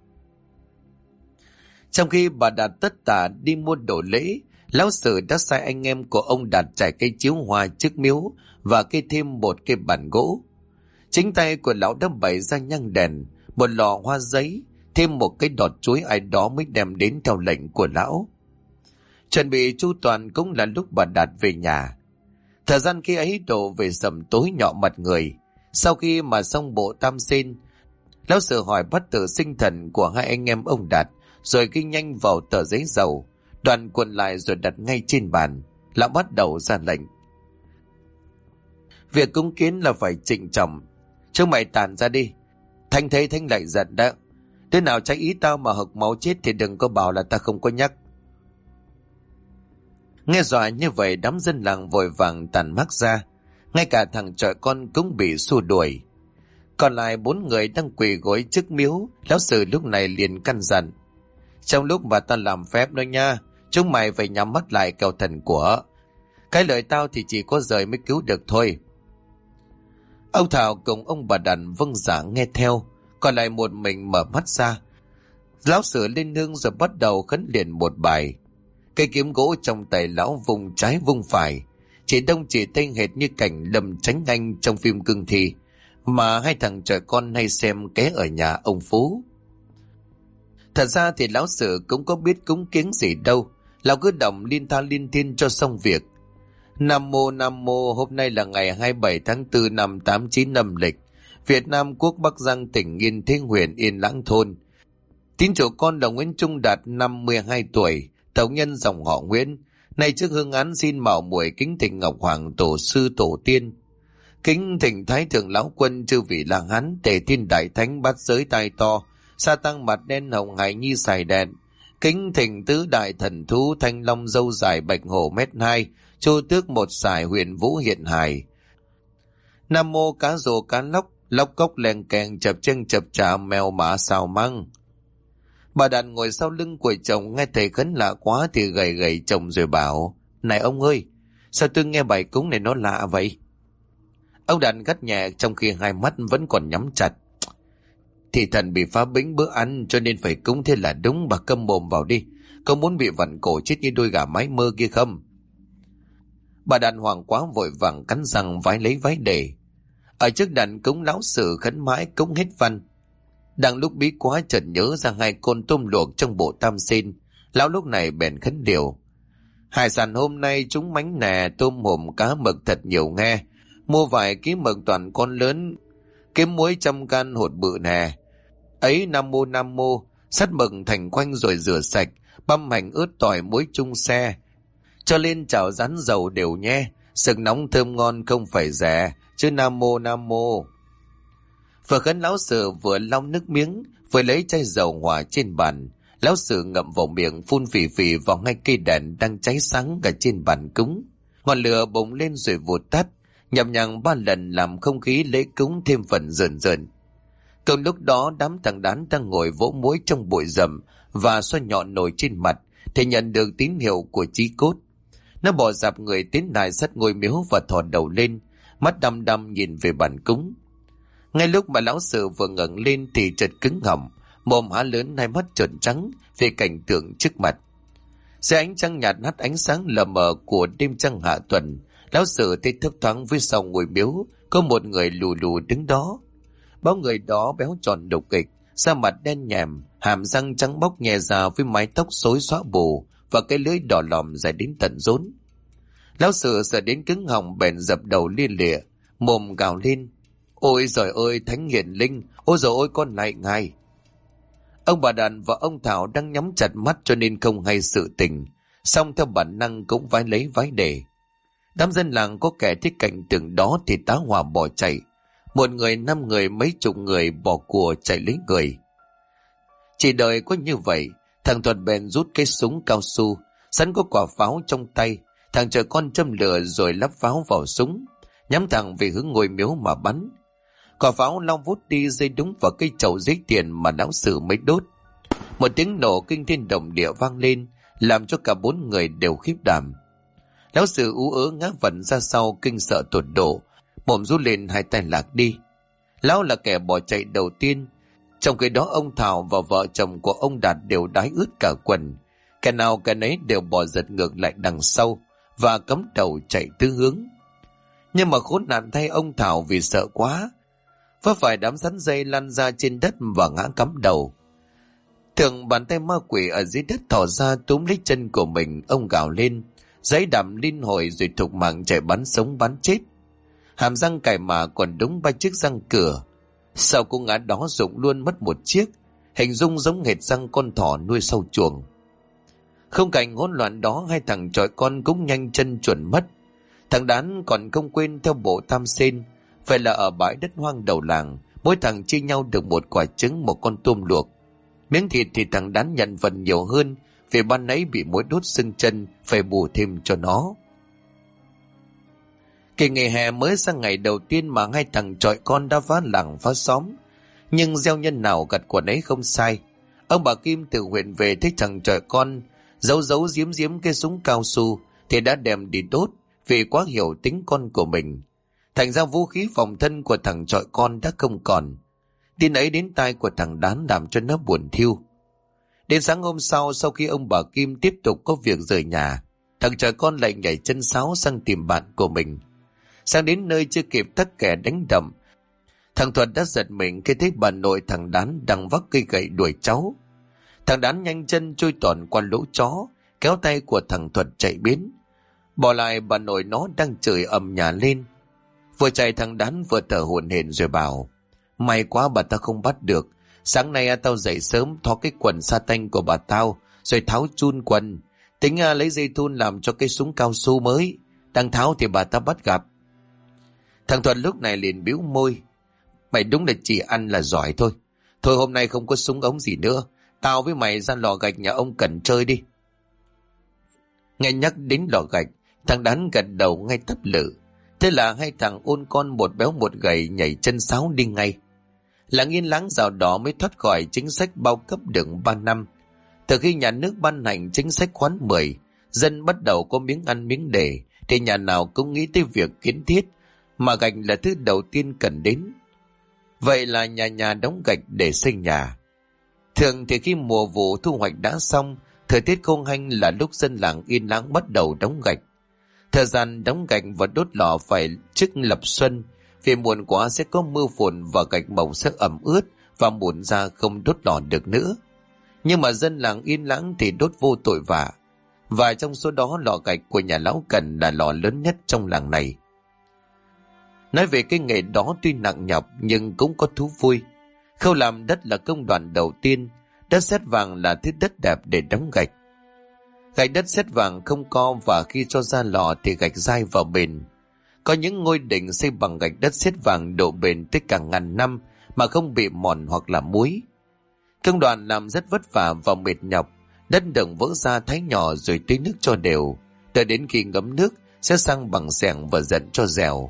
Trong khi bà Đạt tất tả đi mua đồ lễ, lão Sử đã sai anh em của ông Đạt trải cây chiếu hoa trước miếu và cây thêm một cây bàn gỗ. Chính tay của lão đã bày ra nhang đèn, một lò hoa giấy, thêm một cái đọt chuối ai đó mới đem đến theo lệnh của lão. Chuẩn bị chu toàn cũng là lúc bà Đạt về nhà. Thời gian khi ấy đổ về sầm tối nhọ mặt người. Sau khi mà xong bộ tam sen, lão Sử hỏi bắt tự sinh thần của hai anh em ông Đạt, rồi ghi nhanh vào tờ giấy dầu, đoàn cuộn lại rồi đặt ngay trên bàn. Lão bắt đầu ra lệnh: Việc cúng kiến là phải trịnh trọng. Chúng mày tản ra đi. Thanh thấy Thanh lại giận đó. Đứa nào trái ý tao mà hộc máu chết thì đừng có bảo là ta không có nhắc. Nghe dọa như vậy, đám dân làng vội vàng tản mác ra. Ngay cả thằng trọi con cũng bị xua đuổi. Còn lại 4 người đang quỳ gối trước miếu. Lão Sử lúc này liền căn dặn: Trong lúc mà ta làm phép đó nha, chúng mày phải nhắm mắt lại kẻo thần của. Cái lời tao thì chỉ có rời mới cứu được thôi. Ông Thảo cùng ông bà Đàn vâng dạ nghe theo. Còn lại một mình mở mắt ra. Lão Sử lên nương rồi bắt đầu khấn liền một bài. Cây kiếm gỗ trong tay lão vùng trái vùng phải, chỉ đông chỉ tây hệt như cảnh Lâm Chánh Anh trong phim Cương Thi mà hai thằng trẻ con hay xem ké ở nhà ông Phú. Thật ra thì lão Sử cũng có biết cúng kiến gì đâu. Lão cứ động liên tha liên thiên cho xong việc. Nam mô, hôm nay là ngày 27 tháng 4 năm 89 âm lịch. Việt Nam quốc Bắc Giang tỉnh Yên Thế huyện Yên Lãng thôn. Tín chủ con là Nguyễn Trung Đạt 52 tuổi, tộc nhân dòng họ Nguyễn. Nay trước hương án xin mạo muội kính thỉnh Ngọc Hoàng tổ sư tổ tiên. Kính thỉnh Thái thượng lão quân chư vị là Hán, Tề Thiên Đại Thánh bát giới tai to, sa tăng mặt đen hồng hải nhi xài đèn. Kính thỉnh tứ đại thần thú thanh long dâu dài bạch hổ mét 2, chu tước một sải huyền vũ hiện hài. Nam mô cá rồ cá lóc, lóc cốc leng keng chập chân chập chà mèo mã xào măng. Bà Đàn ngồi sau lưng của chồng nghe thầy khấn lạ quá thì gầy gầy chồng rồi bảo: Này ông ơi, sao tôi nghe bài cúng này nó lạ vậy? Ông Đàn gắt nhẹ trong khi hai mắt vẫn còn nhắm chặt: Thì thần bị phá bính bữa ăn cho nên phải cúng, thế là đúng, bà câm mồm vào đi. Có muốn bị vặn cổ chết như đôi gà mái mơ kia không? Bà Đàn hoảng quá vội vàng cắn răng vái lấy váy để. Ở trước đàn cúng lão Sử khấn mãi cúng hết văn. Đang lúc bí quá chợt nhớ ra 2 con tôm luộc trong bộ tam sen. Lão lúc này bèn khấn điều: Hải sản hôm nay chúng mánh nè, tôm hùm cá mực thật nhiều nghe. Mua vài ký mực toàn con lớn, kiếm muối 100 can hột bự nè. Ấy nam mô, sắt mực thành quanh rồi rửa sạch, băm hành ướt tỏi muối chung xe. Cho lên chảo rán dầu đều nhé, sừng nóng thơm ngon không phải rẻ, chứ nam mô nam mô. Vừa khấn lão sử vừa lau nước miếng, vừa lấy chai dầu hòa trên bàn. Lão sử ngậm vào miệng phun phì phì vào ngay cây đèn đang cháy sáng cả trên bàn cúng. Ngọn lửa bùng lên rồi vụt tắt, nhằm nhằng 3 lần làm không khí lễ cúng thêm phần rờn rợn. Cùng lúc đó đám thằng đán đang ngồi vỗ muối trong bụi rậm và xoa nhọn nồi trên mặt thì nhận được tín hiệu của Chí Cốt. Nó bò dạp người tiến lại sát ngôi miếu và thò đầu lên, mắt đăm đăm nhìn về bàn cúng. Ngay lúc mà lão sử vừa ngẩng lên thì chợt cứng họng, mồm há lớn, hai mắt trợn trắng về cảnh tượng trước mặt. Dưới ánh trăng nhạt hắt ánh sáng lờ mờ của đêm trăng hạ tuần, lão sử thấy thấp thoáng phía sau ngôi miếu có một người lù lù đứng đó. Bóng người đó béo tròn đục kịch, da mặt đen nhèm, hàm răng trắng bóc nhè ra với mái tóc rối xõa bù và cái lưỡi đỏ lòm dài đến tận rốn. Lão sử sợ đến cứng họng bèn dập đầu lia lịa, mồm gào lên: "Ôi giời ơi, Thánh Hiền Linh, ôi giời ơi, con lại ngài!" Ông bà Đàn và ông Thảo đang nhắm chặt mắt cho nên không hay sự tình, song theo bản năng cũng vái lấy vái để. Đám dân làng có kẻ thích cảnh tượng đó thì tá hỏa bỏ chạy, 1 người, 5 người, mấy chục người bỏ của chạy lấy người. Chỉ đợi có như vậy, thằng Thuật bèn rút cái súng cao su, sẵn có quả pháo trong tay. Thằng chờ con châm lửa rồi lắp pháo vào súng, nhắm thẳng về hướng ngôi miếu mà bắn. Quả pháo lao vút đi rơi đúng vào cây chậu giấy tiền mà lão sử mới đốt. Một tiếng nổ kinh thiên động địa vang lên, làm cho cả 4 người đều khiếp đảm. Lão sử ú ớ ngã vẩn ra sau kinh sợ tột độ, mồm rút lên, hai tay lạc đi. Lão là kẻ bỏ chạy đầu tiên, trong khi đó ông Thảo và vợ chồng của ông Đạt đều đái ướt cả quần. Kẻ nào kẻ nấy đều bỏ giật ngược lại đằng sau và cắm đầu chạy tứ hướng. Nhưng mà khốn nạn thay, ông Thảo vì sợ quá, vấp phải đám rắn dây lăn ra trên đất và ngã cắm đầu. Thường bàn tay ma quỷ ở dưới đất thò ra túm lấy chân của mình, ông gào lên, giấy đầm liên hồi rồi thục mạng chạy bắn sống bắn chết. Hàm răng cày mà còn đúng 3 chiếc răng cửa. Sau cú ngã đó rụng luôn mất 1 chiếc, hình dung giống hệt răng con thỏ nuôi sau chuồng. Không cảnh hỗn loạn đó, 2 thằng chọi con cũng nhanh chân chuẩn mất. Thằng Đán còn không quên theo bộ tam sen. Vậy là ở bãi đất hoang đầu làng, mỗi thằng chia nhau được 1 quả trứng, 1 con tôm luộc. Miếng thịt thì thằng Đán nhận phần nhiều hơn, vì ban nãy bị muỗi đốt sưng chân, phải bù thêm cho nó. Kỳ nghỉ hè mới sang ngày đầu tiên mà 2 thằng chọi con đã phá làng phá xóm. Nhưng gieo nhân nào gặt quả nấy không sai. Ông bà Kim từ huyện về thấy thằng chọi con giấu giếm cái súng cao su thì đã đem đi đốt, vì quá hiểu tính con của mình. Thành ra vũ khí phòng thân của thằng chọi con đã không còn. Tin ấy đến tai của thằng Đán làm cho nó buồn thiu. Đến sáng hôm sau khi ông bà Kim tiếp tục có việc rời nhà, thằng chọi con lại nhảy chân sáo sang tìm bạn của mình. Sang đến nơi chưa kịp thất kẻ đánh đập, thằng Thuật đã giật mình khi thấy bà nội thằng Đán đang vác cây gậy đuổi cháu. Thằng Đán nhanh chân trôi tòn qua lỗ chó, kéo tay của thằng Thuật chạy biến. Bỏ lại bà nội nó đang chửi ầm nhà lên. Vừa chạy thằng Đán vừa thở hổn hển rồi bảo: "May quá bà ta không bắt được. Sáng nay tao dậy sớm thó cái quần sa tanh của bà tao rồi tháo chun quần, tính lấy dây thun làm cho cái súng cao su mới. Đang tháo thì bà ta bắt gặp." Thằng Thuật lúc này liền bĩu môi: "Mày đúng là chỉ ăn là giỏi thôi. Thôi hôm nay không có súng ống gì nữa, tao với mày ra lò gạch nhà ông Cần chơi đi." Nghe nhắc đến lò gạch, thằng Đán gật đầu ngay tấp lự. Thế là 2 thằng ôn con, 1 béo 1 gầy, nhảy chân sáo đi ngay. Làng yên láng rào đỏ mới thoát khỏi chính sách bao cấp được 3 năm. Từ khi nhà nước ban hành chính sách khoán 10, dân bắt đầu có miếng ăn miếng để, thì nhà nào cũng nghĩ tới việc kiến thiết, mà gạch là thứ đầu tiên cần đến. Vậy là nhà nhà đóng gạch để xây nhà. Thường thì khi mùa vụ thu hoạch đã xong, thời tiết khô hanh là lúc dân làng yên láng bắt đầu đóng gạch. Thời gian đóng gạch và đốt lò phải trước lập xuân, vì muộn quá sẽ có mưa phùn và gạch màu sẽ ẩm ướt và mụn ra không đốt lò được nữa. Nhưng mà dân làng yên láng thì đốt vô tội vạ. Và trong số đó lò gạch của nhà lão Cần là lò lớn nhất trong làng này. Nói về cái nghề đó tuy nặng nhọc nhưng cũng có thú vui. Khâu làm đất là công đoạn đầu tiên, đất sét vàng là thứ đất đẹp để đóng gạch. Gạch đất sét vàng không co, và khi cho ra lò thì gạch dai vào bền. Có những ngôi đình xây bằng gạch đất sét vàng độ bền tới cả ngàn năm mà không bị mòn hoặc là muối. Công đoạn làm rất vất vả và mệt nhọc. Đất đồng vỡ ra thái nhỏ rồi tưới nước cho đều. Đợi đến khi ngấm nước sẽ sang bằng xẻng và dặn cho dẻo.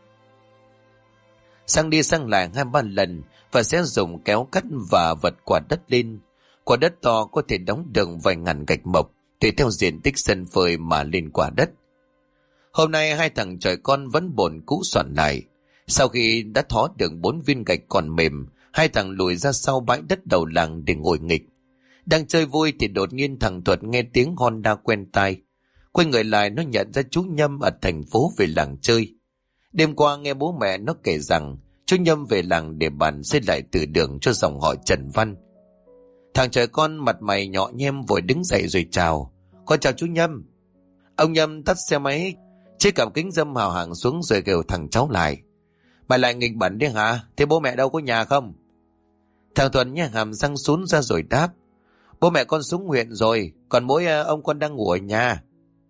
Sang đi sang lại 2-3 lần và sẽ dùng kéo cắt và vật quả đất lên. Quả đất to có thể đóng được vài ngàn gạch mộc, tùy theo diện tích sân phơi mà lên quả đất. Hôm nay hai thằng chòi con vẫn bồn cũ soạn lại. Sau khi đã thó được 4 viên gạch còn mềm, hai thằng lùi ra sau bãi đất đầu làng để ngồi nghịch. Đang chơi vui thì đột nhiên thằng Thuật nghe tiếng Honda quen tai. Quay người lại, nó nhận ra chú Nhâm ở thành phố về làng chơi. Đêm qua nghe bố mẹ nó kể rằng chú Nhâm về làng để bàn xây lại từ đường cho dòng họ Trần Văn. Thằng trẻ con mặt mày nhọ nhem vội đứng dậy rồi chào. Con chào chú Nhâm. Ông Nhâm tắt xe máy, chiếc cặp kính râm hào hàng xuống rồi kêu thằng cháu lại. Mày lại nghịch bẩn đi hả? Thế bố mẹ đâu có nhà không? Thằng Thuận nhếch hàm răng sún ra rồi đáp. Bố mẹ con xuống huyện rồi, còn mỗi ông con đang ngủ ở nhà.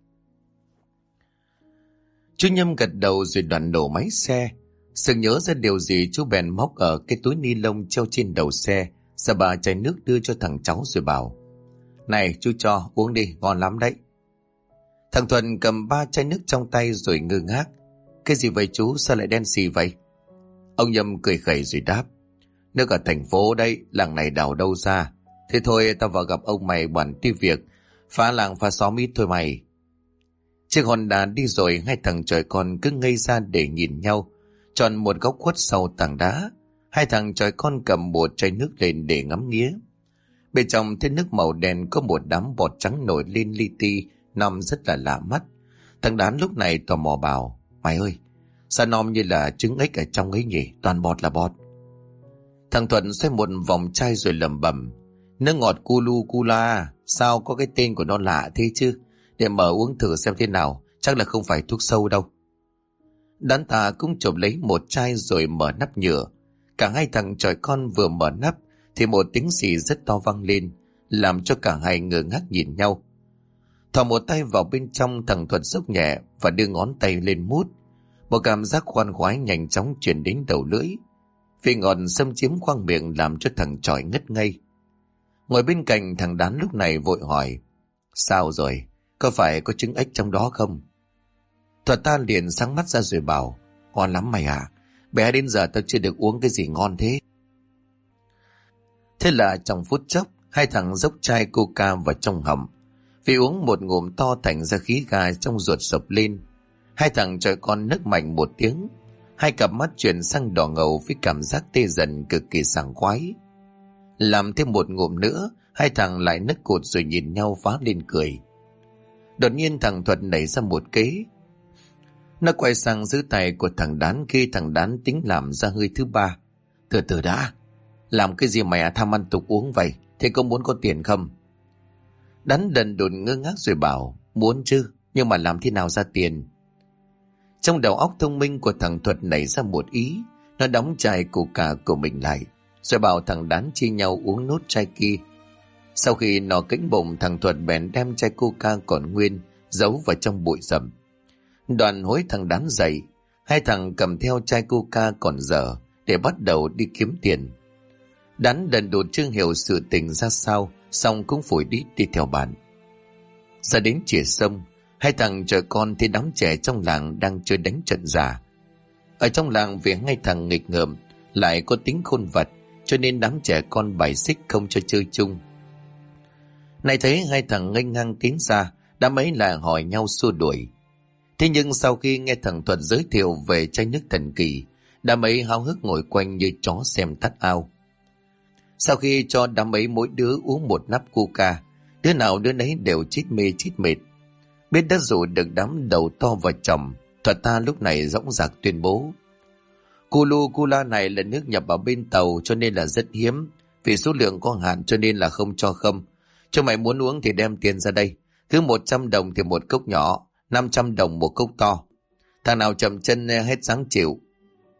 Chú Nhâm gật đầu rồi đoạn nổ máy xe. Sừng nhớ ra điều gì, chú bèn móc ở cái túi ni lông treo trên đầu xe ra 3 chai nước đưa cho thằng cháu rồi bảo. Này chú cho uống đi, ngon lắm đấy. Thằng Thuận cầm 3 chai nước trong tay rồi ngơ ngác. Cái gì vậy chú, sao lại đen xì vậy? Ông Nhâm cười khẩy rồi đáp. Nước ở thành phố đấy, làng này đào đâu ra. Thế thôi tao vào gặp ông mày bàn tí việc, phá làng phá xóm ít thôi mày. Chiếc Honda đi rồi, hai thằng chòi con cứ ngây ra để nhìn nhau. Chọn một góc khuất sau tảng đá, hai thằng chòi con cầm một chai nước lên để ngắm nghía. Bên trong thế nước màu đen có một đám bọt trắng nổi lên li ti, nằm rất là lạ mắt. Thằng Đán lúc này tò mò bảo. Mày ơi, sao nom như là trứng ếch ở trong ấy nhỉ, toàn bọt là bọt. Thằng Thuận xoay một vòng chai rồi lẩm bẩm. Nước ngọt Kulu Kula, sao có cái tên của nó lạ thế chứ? Để mở uống thử xem thế nào, chắc là không phải thuốc sâu đâu. Đán ta cũng chộp lấy một chai rồi mở nắp nhựa. Cả hai thằng chòi con vừa mở nắp thì một tiếng xì rất to vang lên, làm cho cả hai ngơ ngác nhìn nhau. Thò một tay vào bên trong, thằng Thuật xốc nhẹ và đưa ngón tay lên mút. Một cảm giác khoan khoái nhanh chóng truyền đến đầu lưỡi. Vị ngọt xâm chiếm khoang miệng làm cho thằng chòi ngất ngây. Ngồi bên cạnh thằng Đán lúc này vội hỏi. Sao rồi? Có phải có trứng ếch trong đó không? Thuật ta liền sáng mắt ra rồi bảo. Ngon lắm mày à, bé đến giờ tao chưa được uống cái gì ngon thế. Thế là trong phút chốc, hai thằng dốc chai coca vào trong họng. Vì uống một ngụm to thành ra khí ga trong ruột sộc lên. Hai thằng chòi con nấc mạnh một tiếng. Hai cặp mắt chuyển sang đỏ ngầu với cảm giác tê dần cực kỳ sảng khoái. Làm thêm một ngụm nữa, hai thằng lại nấc cụt rồi nhìn nhau phá lên cười. Đột nhiên thằng Thuật nảy ra một kế. Nó quay sang giữ tay của thằng Đán khi thằng Đán tính làm ra hơi thứ ba. Từ từ đã, làm cái gì mày tham ăn tục uống vậy? Thế có muốn có tiền không? Đán đần độn ngơ ngác rồi bảo. Muốn chứ, nhưng mà làm thế nào ra tiền? Trong đầu óc thông minh của thằng Thuật nảy ra một ý. Nó đóng chai coca của mình lại rồi bảo thằng Đán chia nhau uống nốt chai kia. Sau khi nó kính bụng, thằng Thuật bèn đem chai coca còn nguyên giấu vào trong bụi rậm. Đoàn hối thằng Đán dậy. Hai thằng cầm theo chai coca còn dở để bắt đầu đi kiếm tiền. Đán đần độn chưa hiểu sự tình ra sao, xong cũng phủi đít đi theo bạn. Ra đến chìa sông, hai thằng chòi con thấy đám trẻ trong làng đang chơi đánh trận giả. Ở trong làng vì hai thằng nghịch ngợm lại có tính khôn vặt, cho nên đám trẻ con bài xích không cho chơi chung. Này thấy hai thằng nghênh ngang tiến ra, đám ấy lại hỏi nhau xua đuổi. Thế nhưng sau khi nghe thằng Thuật giới thiệu về chai nước thần kỳ, đám ấy háo hức ngồi quanh như chó xem tắt ao. Sau khi cho đám ấy mỗi đứa uống một nắp coca, đứa nào đứa nấy đều chít mê chít mệt. Biết đã rủ được đám đầu to vào chồng, Thuật ta lúc này dõng dạc tuyên bố. Kulu Kula này là nước nhập vào bên tàu cho nên là rất hiếm. Vì số lượng có hạn cho nên là không cho không. Cho mày muốn uống thì đem tiền ra đây. Cứ 100 đồng thì một cốc nhỏ, 500 đồng một cốc to. Thằng nào chậm chân hết dáng chịu.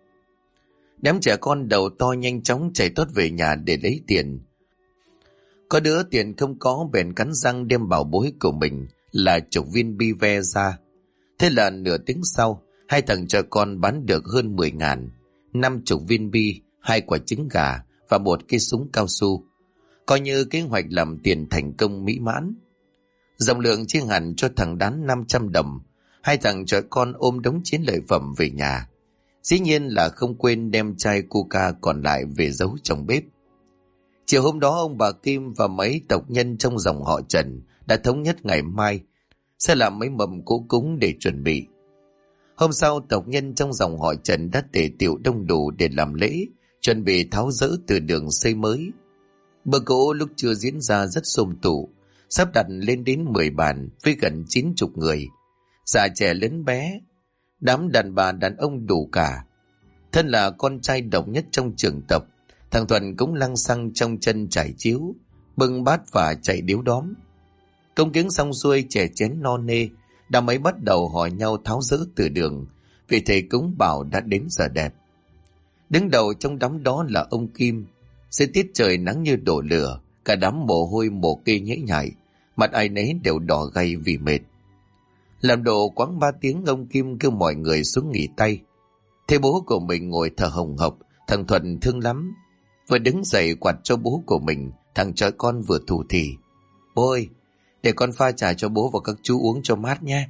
Đám trẻ con đầu to nhanh chóng chạy tốt về nhà để lấy tiền. Có đứa tiền không có bèn cắn răng đem bảo bối của mình là chục viên bi ve ra. Thế là nửa tiếng sau, hai thằng cha con bán được hơn 10.000, 50 viên bi, 2 quả trứng gà và một cây súng cao su. Coi như kế hoạch làm tiền thành công mỹ mãn. Dòng lượng chia hẳn cho thằng Đán 500 đồng. Hai thằng cha con ôm đống chiến lợi phẩm về nhà. Dĩ nhiên là không quên đem chai coca còn lại về giấu trong bếp. Chiều hôm đó, ông bà Kim và mấy tộc nhân trong dòng họ Trần đã thống nhất ngày mai sẽ làm mấy mầm cỗ cúng để chuẩn bị. Hôm sau, tộc nhân trong dòng họ Trần đã tề tựu đông đủ để làm lễ, chuẩn bị tháo dỡ từ đường xây mới. Bữa cỗ lúc trưa diễn ra rất xôm tụ, sắp đặt lên đến 10 bàn với gần 90 người, già trẻ lớn bé, đám đàn bà đàn ông đủ cả. Thân là con trai độc nhất trong trường tập, thằng Thuận cũng lăng xăng trong chân trải chiếu, bưng bát và chạy điếu đóm. Công kiếng xong xuôi, chè chén no nê, đám ấy bắt đầu hỏi nhau tháo dỡ từ đường, vì thầy cúng bảo đã đến giờ đẹp. Đứng đầu trong đám đó là ông Kim. Dưới tiết trời nắng như đổ lửa, cả đám mồ hôi mồ kê nhễ nhại, mặt ai nấy đều đỏ gay vì mệt. Làm độ quãng 3 tiếng, ông Kim kêu mọi người xuống nghỉ tay. Thấy bố của mình ngồi thở hồng hộc, thằng Thuận thương lắm. Vừa đứng dậy quạt cho bố của mình, thằng trói con vừa thủ thỉ: "Bố ơi, để con pha trà cho bố và các chú uống cho mát nhé."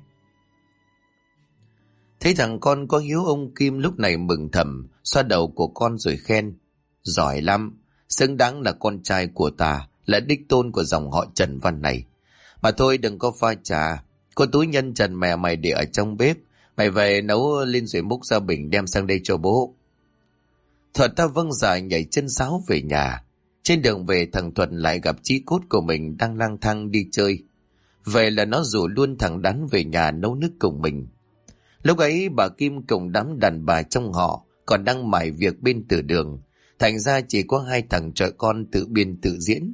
Thấy thằng con có hiếu, ông Kim lúc này mừng thầm, xoa đầu của con rồi khen: "Giỏi lắm, xứng đáng là con trai của ta, là đích tôn của dòng họ Trần Văn này. Mà thôi đừng có pha trà, có túi nhân trần mẹ mày để ở trong bếp, mày về nấu lên rồi múc ra bình đem sang đây cho bố." Thuận ta vâng dạ nhảy chân sáo về nhà. Trên đường về, thằng Thuận lại gặp chí cốt của mình đang lang thang đi chơi. Vậy là nó rủ luôn thằng Đán về nhà nấu nước cùng mình. Lúc ấy bà Kim cùng đám đàn bà trong họ còn đang mải việc bên từ đường, thành ra chỉ có hai thằng trẻ con tự biên tự diễn.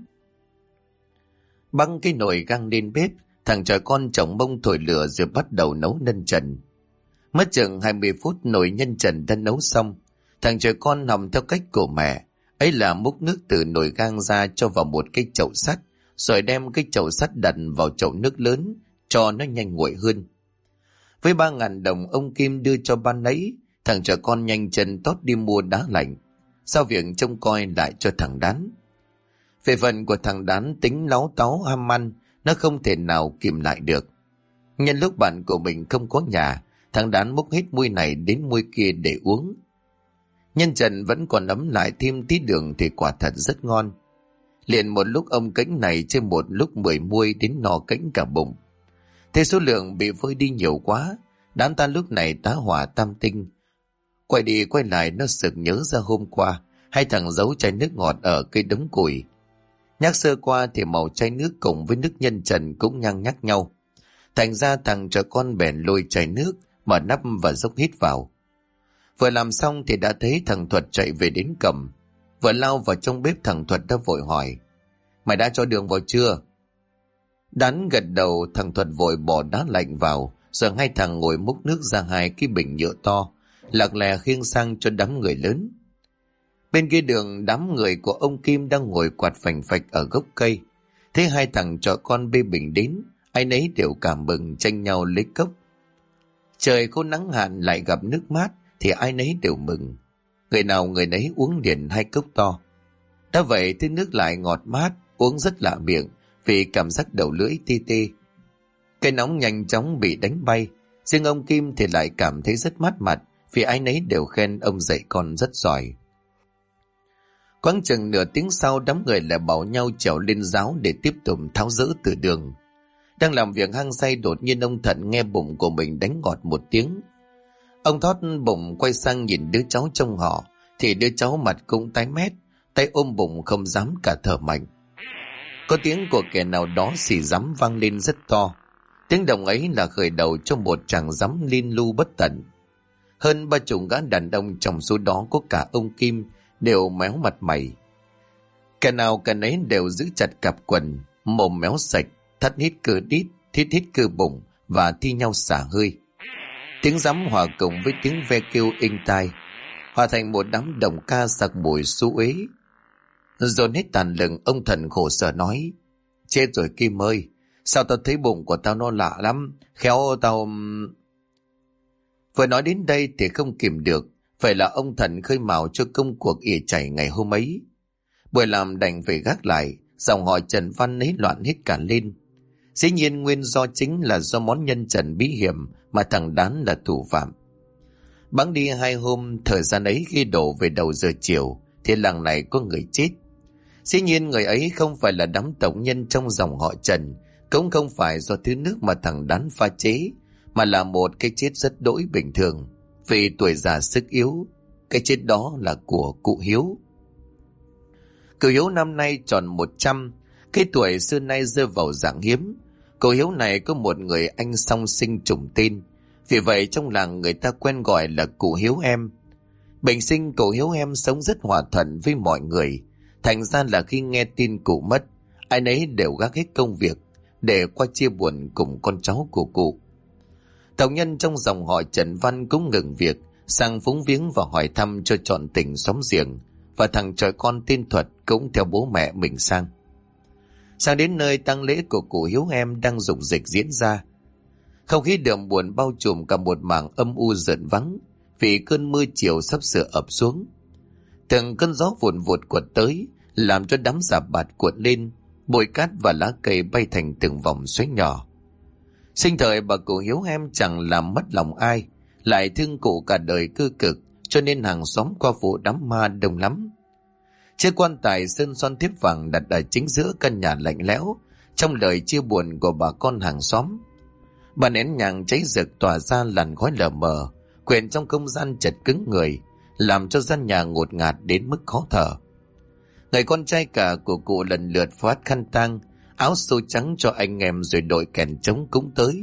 Băng cái nồi gang lên bếp, thằng trẻ con chồng mông thổi lửa rồi bắt đầu nấu nhân trần. Mất chừng 20 phút nồi nhân trần đã nấu xong. Thằng trẻ con nằm theo cách của mẹ, ấy là múc nước từ nồi gang ra cho vào một cái chậu sắt, rồi đem cái chậu sắt đặt vào chậu nước lớn cho nó nhanh nguội hơn. Với 3.000 đồng ông Kim đưa cho ban nấy, thằng trẻ con nhanh chân tót đi mua đá lạnh, sau việc trông coi lại cho thằng Đán. Về phần của thằng Đán, tính láu táu ham ăn, nó không thể nào kìm lại được. Nhân lúc bạn của mình không có nhà, thằng Đán múc hết muôi này đến muôi kia để uống. Nhân trần vẫn còn ấm lại thêm tí đường thì quả thật rất ngon. Liền một lúc ông cánh này trên một lúc 10 muôi đến no cánh cả bụng. Thế số lượng bị vơi đi nhiều quá, đám ta lúc này tá hỏa tam tinh. Quay đi quay lại, nó sực nhớ ra hôm qua hai thằng giấu chai nước ngọt ở cây đống củi. Nhắc sơ qua thì màu chai nước cùng với nước nhân trần cũng nhang nhắc nhau. Thành ra thằng trẻ con bèn lôi chai nước, mở nắp và dốc hít vào. Vừa làm xong thì đã thấy thằng Thuật chạy về đến cầm. Vừa lao vào trong bếp, thằng Thuật đã vội hỏi: "Mày đã cho đường vào chưa?" Đán gật đầu. Thằng Thuật vội bỏ đá lạnh vào, rồi hai thằng ngồi múc nước ra 2 cái bình nhựa to, lặng lẽ khiêng sang cho đám người lớn. Bên kia đường, đám người của ông Kim đang ngồi quạt phành phạch ở gốc cây. Thấy hai thằng trò con bê bình đến, ai nấy đều cảm mừng tranh nhau lấy cốc. Trời khô nắng hạn lại gặp nước mát thì ai nấy đều mừng. Người nào người nấy uống liền 2 cốc to. Đã vậy thứ nước lại ngọt mát, uống rất lạ miệng vì cảm giác đầu lưỡi tê tê. Cái nóng nhanh chóng bị đánh bay. Riêng ông Kim thì lại cảm thấy rất mát mặt vì ai nấy đều khen ông dạy con rất giỏi. Quãng chừng nửa tiếng sau, đám người lại bảo nhau trèo lên giáo để tiếp tục tháo dỡ từ đường. Đang làm việc hăng say, đột nhiên ông Thận nghe bụng của mình đánh ngọt một tiếng. Ông thót bụng quay sang nhìn đứa cháu trong họ thì đứa cháu mặt cũng tái mét, tay ôm bụng không dám cả thở mạnh. Có tiếng của kẻ nào đó xì rắm vang lên rất to. Tiếng động ấy là khởi đầu cho một tràng rắm liên lu bất tận. Hơn 30 gã đàn ông, trong số đó có cả ông Kim, đều méo mặt mày. Kẻ nào kẻ nấy đều giữ chặt cặp quần, mồm méo sạch, thắt hít cơ đít, thít hít cơ bụng và thi nhau xả hơi. Tiếng rắm hòa cùng với tiếng ve kêu inh tai, hòa thành một đám đồng ca sặc mùi xú uế. Dồn hết tàn lực, ông Thần khổ sở nói: Chết rồi Kim ơi, sao tao thấy bụng của tao nó lạ lắm, khéo tao... Vừa nói đến đây thì không kìm được, phải là ông Thần khơi mào cho công cuộc ỉa chảy ngày hôm ấy. Buổi làm đành phải gác lại, dòng họ Trần Văn ấy loạn hết cả lên. Dĩ nhiên nguyên do chính là do món nhân trần bí hiểm mà thằng Đán là thủ phạm. Bẵng đi 2 hôm, thời gian ấy khi đổ về đầu giờ chiều thì làng này có người chết. Dĩ nhiên người ấy không phải là đám tộc nhân trong dòng họ Trần, cũng không phải do thứ nước mà thằng Đán pha chế, mà là một cái chết rất đỗi bình thường, vì tuổi già sức yếu. Cái chết đó là của cụ Hiếu. Cụ Hiếu năm nay tròn 100, cái tuổi xưa nay rơi vào dạng hiếm. Cụ Hiếu này có một người anh song sinh trùng tên, vì vậy trong làng người ta quen gọi là cụ Hiếu em. Bình sinh cụ Hiếu em sống rất hòa thuận với mọi người, thành ra là khi nghe tin cụ mất, ai nấy đều gác hết công việc để qua chia buồn cùng con cháu của cụ. Tộc nhân trong dòng họ Trần Văn cũng ngừng việc sang phúng viếng và hỏi thăm cho trọn tình xóm giềng, và thằng trai con tên Thuật cũng theo bố mẹ mình sang. Sang đến nơi tang lễ của cụ Hiếu em đang rục rịch diễn ra. Không khí đượm buồn bao trùm cả một mảng âm u rợn vắng, vì cơn mưa chiều sắp sửa ập xuống. Từng cơn gió vụn vụt quật tới, làm cho đám rạp bạt cuộn lên, bụi cát và lá cây bay thành từng vòng xoáy nhỏ. Sinh thời bà cụ Hiếu em chẳng làm mất lòng ai, lại thương cụ cả đời cơ cực, cho nên hàng xóm qua vụ đám ma đông lắm. Chiếc quan tài sơn son thiếp vàng đặt ở chính giữa căn nhà lạnh lẽo, trong lời chia buồn của bà con hàng xóm. Bà nén nhang cháy rực tỏa ra làn khói lờ mờ, quyện trong không gian chật cứng người, làm cho gian nhà ngột ngạt đến mức khó thở. Người con trai cả của cụ lần lượt phát khăn tang, áo xô trắng cho anh em, rồi đội kèn trống cúng tới.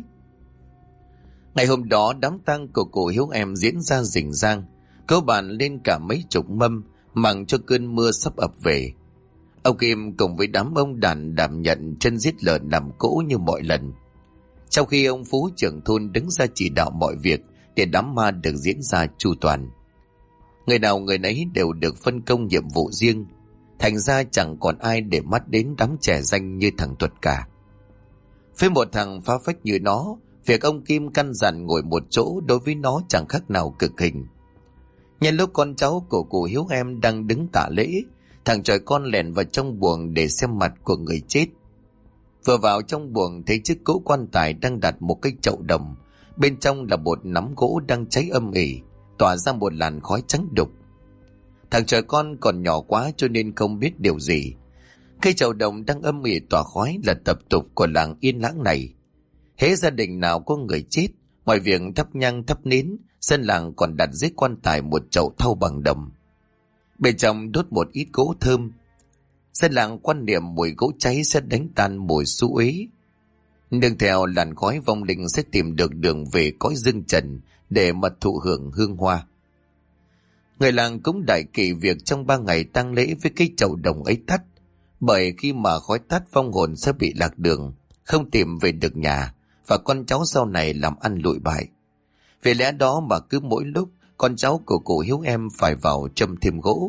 Ngày hôm đó đám tang của cụ Hiếu em diễn ra rình rang, cơ bản lên cả mấy chục mâm, mặng cho cơn mưa sắp ập về. Ông Kim cùng với đám ông đàn đảm nhận chân giết lợn làm cỗ như mọi lần, trong khi ông Phú trưởng thôn đứng ra chỉ đạo mọi việc để đám ma được diễn ra chu toàn. Người nào người nấy đều được phân công nhiệm vụ riêng, thành ra chẳng còn ai để mắt đến đám trẻ danh như thằng Thuật cả. Với một thằng phá phách như nó, việc ông Kim căn dặn ngồi một chỗ đối với nó chẳng khác nào cực hình. Nhân lúc con cháu của cụ Hiếu em đang đứng tả lễ, thằng trai con lẻn vào trong buồng để xem mặt của người chết. Vừa vào trong buồng thấy chiếc cỗ quan tài đang đặt một cái chậu đồng, bên trong là một nắm gỗ đang cháy âm ỉ, tỏa ra một làn khói trắng đục. Thằng trai con còn nhỏ quá cho nên không biết điều gì. Cây chậu đồng đang âm ỉ tỏa khói là tập tục của làng yên lãng này. Hễ gia đình nào có người chết, ngoài việc thắp nhang thắp nến, dân làng còn đặt dưới quan tài một chậu thau bằng đồng. Bên trong đốt một ít gỗ thơm. Dân làng quan niệm mùi gỗ cháy sẽ đánh tan mùi xú uế. Nương theo làn khói, vong linh sẽ tìm được đường về cõi dương trần để mà thụ hưởng hương hoa. Người làng cũng đại kỵ việc trong 3 ngày tang lễ với cái chậu đồng ấy tắt, bởi khi mà khói tắt vong hồn sẽ bị lạc đường, không tìm về được nhà, và con cháu sau này làm ăn lụi bại. Vì lẽ đó mà cứ mỗi lúc con cháu của cụ Hiếu em phải vào châm thêm gỗ.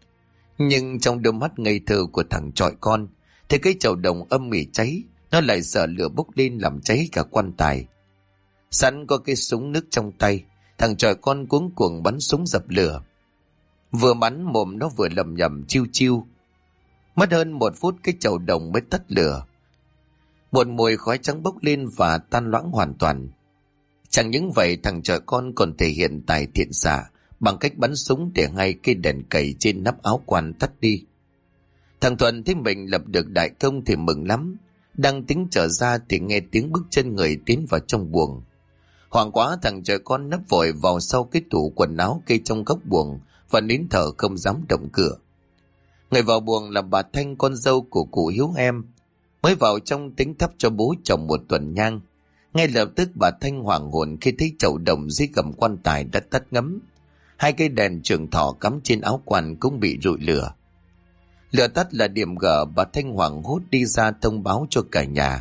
Nhưng trong đôi mắt ngây thơ của thằng trọi con thì cái chậu đồng âm ỉ cháy, nó lại sợ lửa bốc lên làm cháy cả quan tài. Sẵn có cái súng nước trong tay, thằng trọi con cuống cuồng bắn súng dập lửa. Vừa bắn mồm nó vừa lầm nhầm chiu chiu. Mất hơn 1 phút cái chậu đồng mới tắt lửa. Một mùi khói trắng bốc lên và tan loãng hoàn toàn. Chẳng những vậy, thằng trọi con còn thể hiện tài thiện xạ bằng cách bắn súng để ngay cây đèn cầy trên nắp áo quan tắt đi. Thằng Thuận thấy mình lập được đại công thì mừng lắm. Đang tính trở ra thì nghe tiếng bước chân người tiến vào trong buồng. Hoảng quá, thằng trọi con nấp vội vào sau cái tủ quần áo kê trong góc buồng và nín thở không dám động cửa. Người vào buồng là bà Thanh, con dâu của cụ Hiếu em, mới vào trong tính thắp cho bố chồng 1 tuần nhang. Ngay lập tức bà Thanh hoảng hồn khi thấy chậu đồng dưới gầm quan tài đã tắt ngấm. 2 cây đèn trường thọ cắm trên áo quan cũng bị rụi lửa. Lửa tắt là điểm gở, bà Thanh hoảng hốt đi ra thông báo cho cả nhà.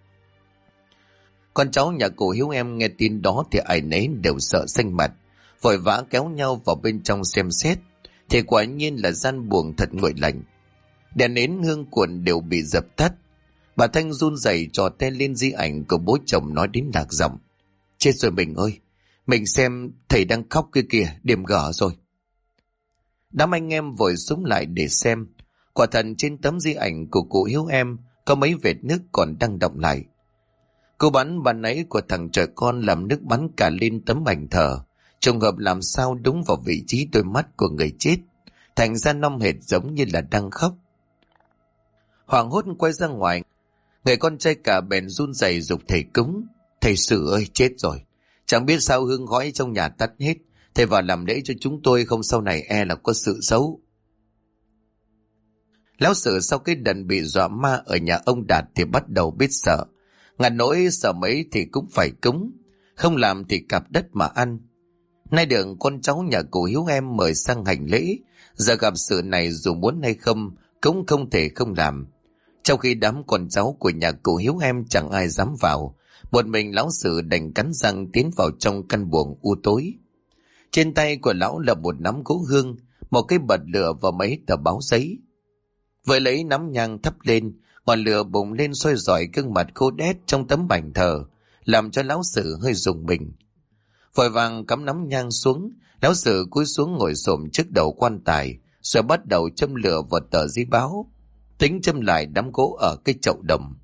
Con cháu nhà cụ Hiếu em nghe tin đó thì ai nấy đều sợ xanh mặt, vội vã kéo nhau vào bên trong xem xét, thì quả nhiên là gian buồng thật nguội lạnh. Đèn nến hương cuộn đều bị dập tắt. Bà Thanh run rẩy trò tay lên di ảnh của bố chồng nói đến lạc giọng: Chết rồi mình ơi, mình xem thầy đang khóc kia kìa, điểm gở rồi. Đám anh em vội xúm lại để xem. Quả thật trên tấm di ảnh của cụ Hiếu em có mấy vệt nước còn đang đọng lại. Cú bắn ban nãy của thằng trẻ con làm nước bắn cả lên tấm ảnh thờ, trùng hợp làm sao đúng vào vị trí đôi mắt của người chết, thành ra năm hệt giống như là đang khóc. Hoảng hốt quay ra ngoài, người con trai cả bèn run rẩy giục thầy cúng: Thầy Sử ơi, chết rồi, chẳng biết sao hương khói trong nhà tắt hết, thầy vào làm lễ cho chúng tôi, không sau này e là có sự xấu. Lão Sử sau cái đần bị dọa ma ở nhà ông Đạt thì bắt đầu biết sợ. Ngàn nỗi sợ mấy thì cũng phải cúng, không làm thì cạp đất mà ăn. Nay được con cháu nhà cụ Hiếu em mời sang hành lễ, giờ gặp sự này dù muốn hay không cũng không thể không làm. Trong khi đám con cháu của nhà cụ Hiếu em chẳng ai dám vào, một mình lão Sử đành cắn răng tiến vào trong căn buồng u tối. Trên tay của lão là một nắm gỗ hương, một cái bật lửa và mấy tờ báo giấy. Vừa lấy nắm nhang thắp lên, ngọn lửa bùng lên soi rọi gương mặt khô đét trong tấm ảnh thờ, làm cho lão Sử hơi rùng mình. Vội vàng cắm nắm nhang xuống, lão Sử cúi xuống ngồi xổm trước đầu quan tài, rồi bắt đầu châm lửa vào tờ giấy báo, tính châm lại đám gỗ ở cái chậu đồng.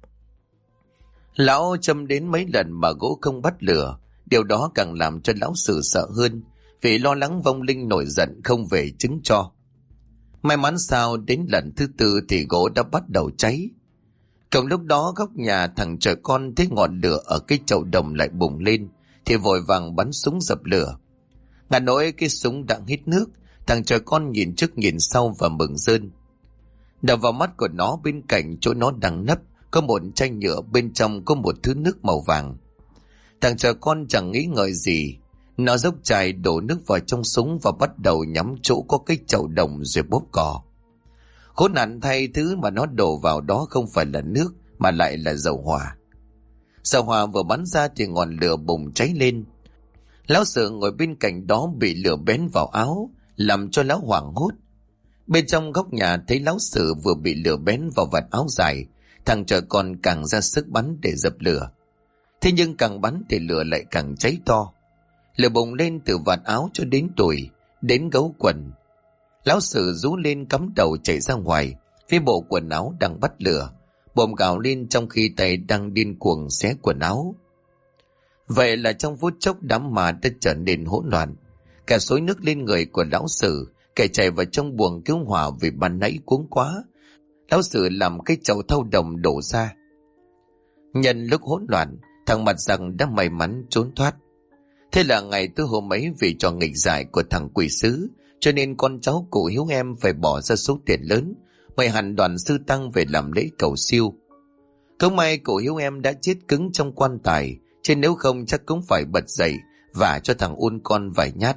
Lão châm đến mấy lần mà gỗ không bắt lửa, điều đó càng làm cho lão Sử sợ hơn, vì lo lắng vong linh nổi giận không về chứng cho. May mắn sao đến lần thứ tư thì gỗ đã bắt đầu cháy. Cùng lúc đó góc nhà thằng trẻ con thấy ngọn lửa ở cái chậu đồng lại bùng lên thì vội vàng bắn súng dập lửa. Ngàn nỗi cái súng đang hít nước, thằng trẻ con nhìn trước nhìn sau và mừng rơn. Đập vào mắt của nó, bên cạnh chỗ nó đang nấp có một chai nhựa, bên trong có một thứ nước màu vàng. Thằng trẻ con chẳng nghĩ ngợi gì, nó dốc chai đổ nước vào trong súng và bắt đầu nhắm chỗ có cái chậu đồng rồi bóp cò. Khốn nạn thay, thứ mà nó đổ vào đó không phải là nước mà lại là dầu hỏa. Dầu hỏa vừa bắn ra thì ngọn lửa bùng cháy lên. Lão Sử ngồi bên cạnh đó bị lửa bén vào áo, làm cho lão hoảng hốt. Bên trong góc nhà thấy lão Sử vừa bị lửa bén vào vạt áo dài, thằng trẻ con càng ra sức bắn để dập lửa. Thế nhưng càng bắn thì lửa lại càng cháy to. Lửa bùng lên từ vạt áo cho đến đùi, đến gấu quần. Lão Sử rú lên cắm đầu chạy ra ngoài, phía bộ quần áo đang bắt lửa, bồm gào lên trong khi tay đang điên cuồng xé quần áo. Vậy là trong phút chốc đám ma đã trở nên hỗn loạn. Cả xối nước lên người của lão Sử, kẻ chạy vào trong buồng cứu hỏa vì ban nãy cuống quá. Lão Sử làm cái chậu thau đồng đổ ra. Nhân lúc hỗn loạn, thằng Mặt Giằng đã may mắn trốn thoát. Thế là ngày tối hôm ấy, vì trò nghịch dại của thằng quỷ sứ, cho nên con cháu cụ Hiếu em phải bỏ ra số tiền lớn mời hẳn đoàn sư tăng về làm lễ cầu siêu. Không may cụ Hiếu em đã chết cứng trong quan tài, chứ nếu không chắc cũng phải bật dậy và cho thằng Un con vài nhát.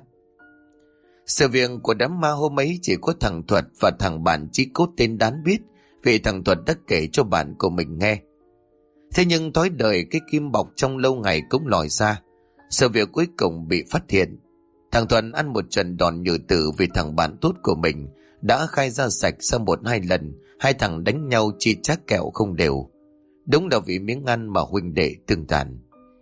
Sự việc của đám ma hôm ấy chỉ có thằng Thuật và thằng bạn Chí Cốt tên Đán biết, vì thằng Thuật đã kể cho bạn của mình nghe. Thế nhưng thói đời cái kim bọc trong lâu ngày cũng lòi ra. Sự việc cuối cùng bị phát hiện. Thằng Thuận ăn một trận đòn nhừ tử vì thằng bạn tốt của mình đã khai ra sạch sau 1-2 lần hai thằng đánh nhau chi chác kẹo không đều. Đúng là vì miếng ăn mà huynh đệ tương tàn.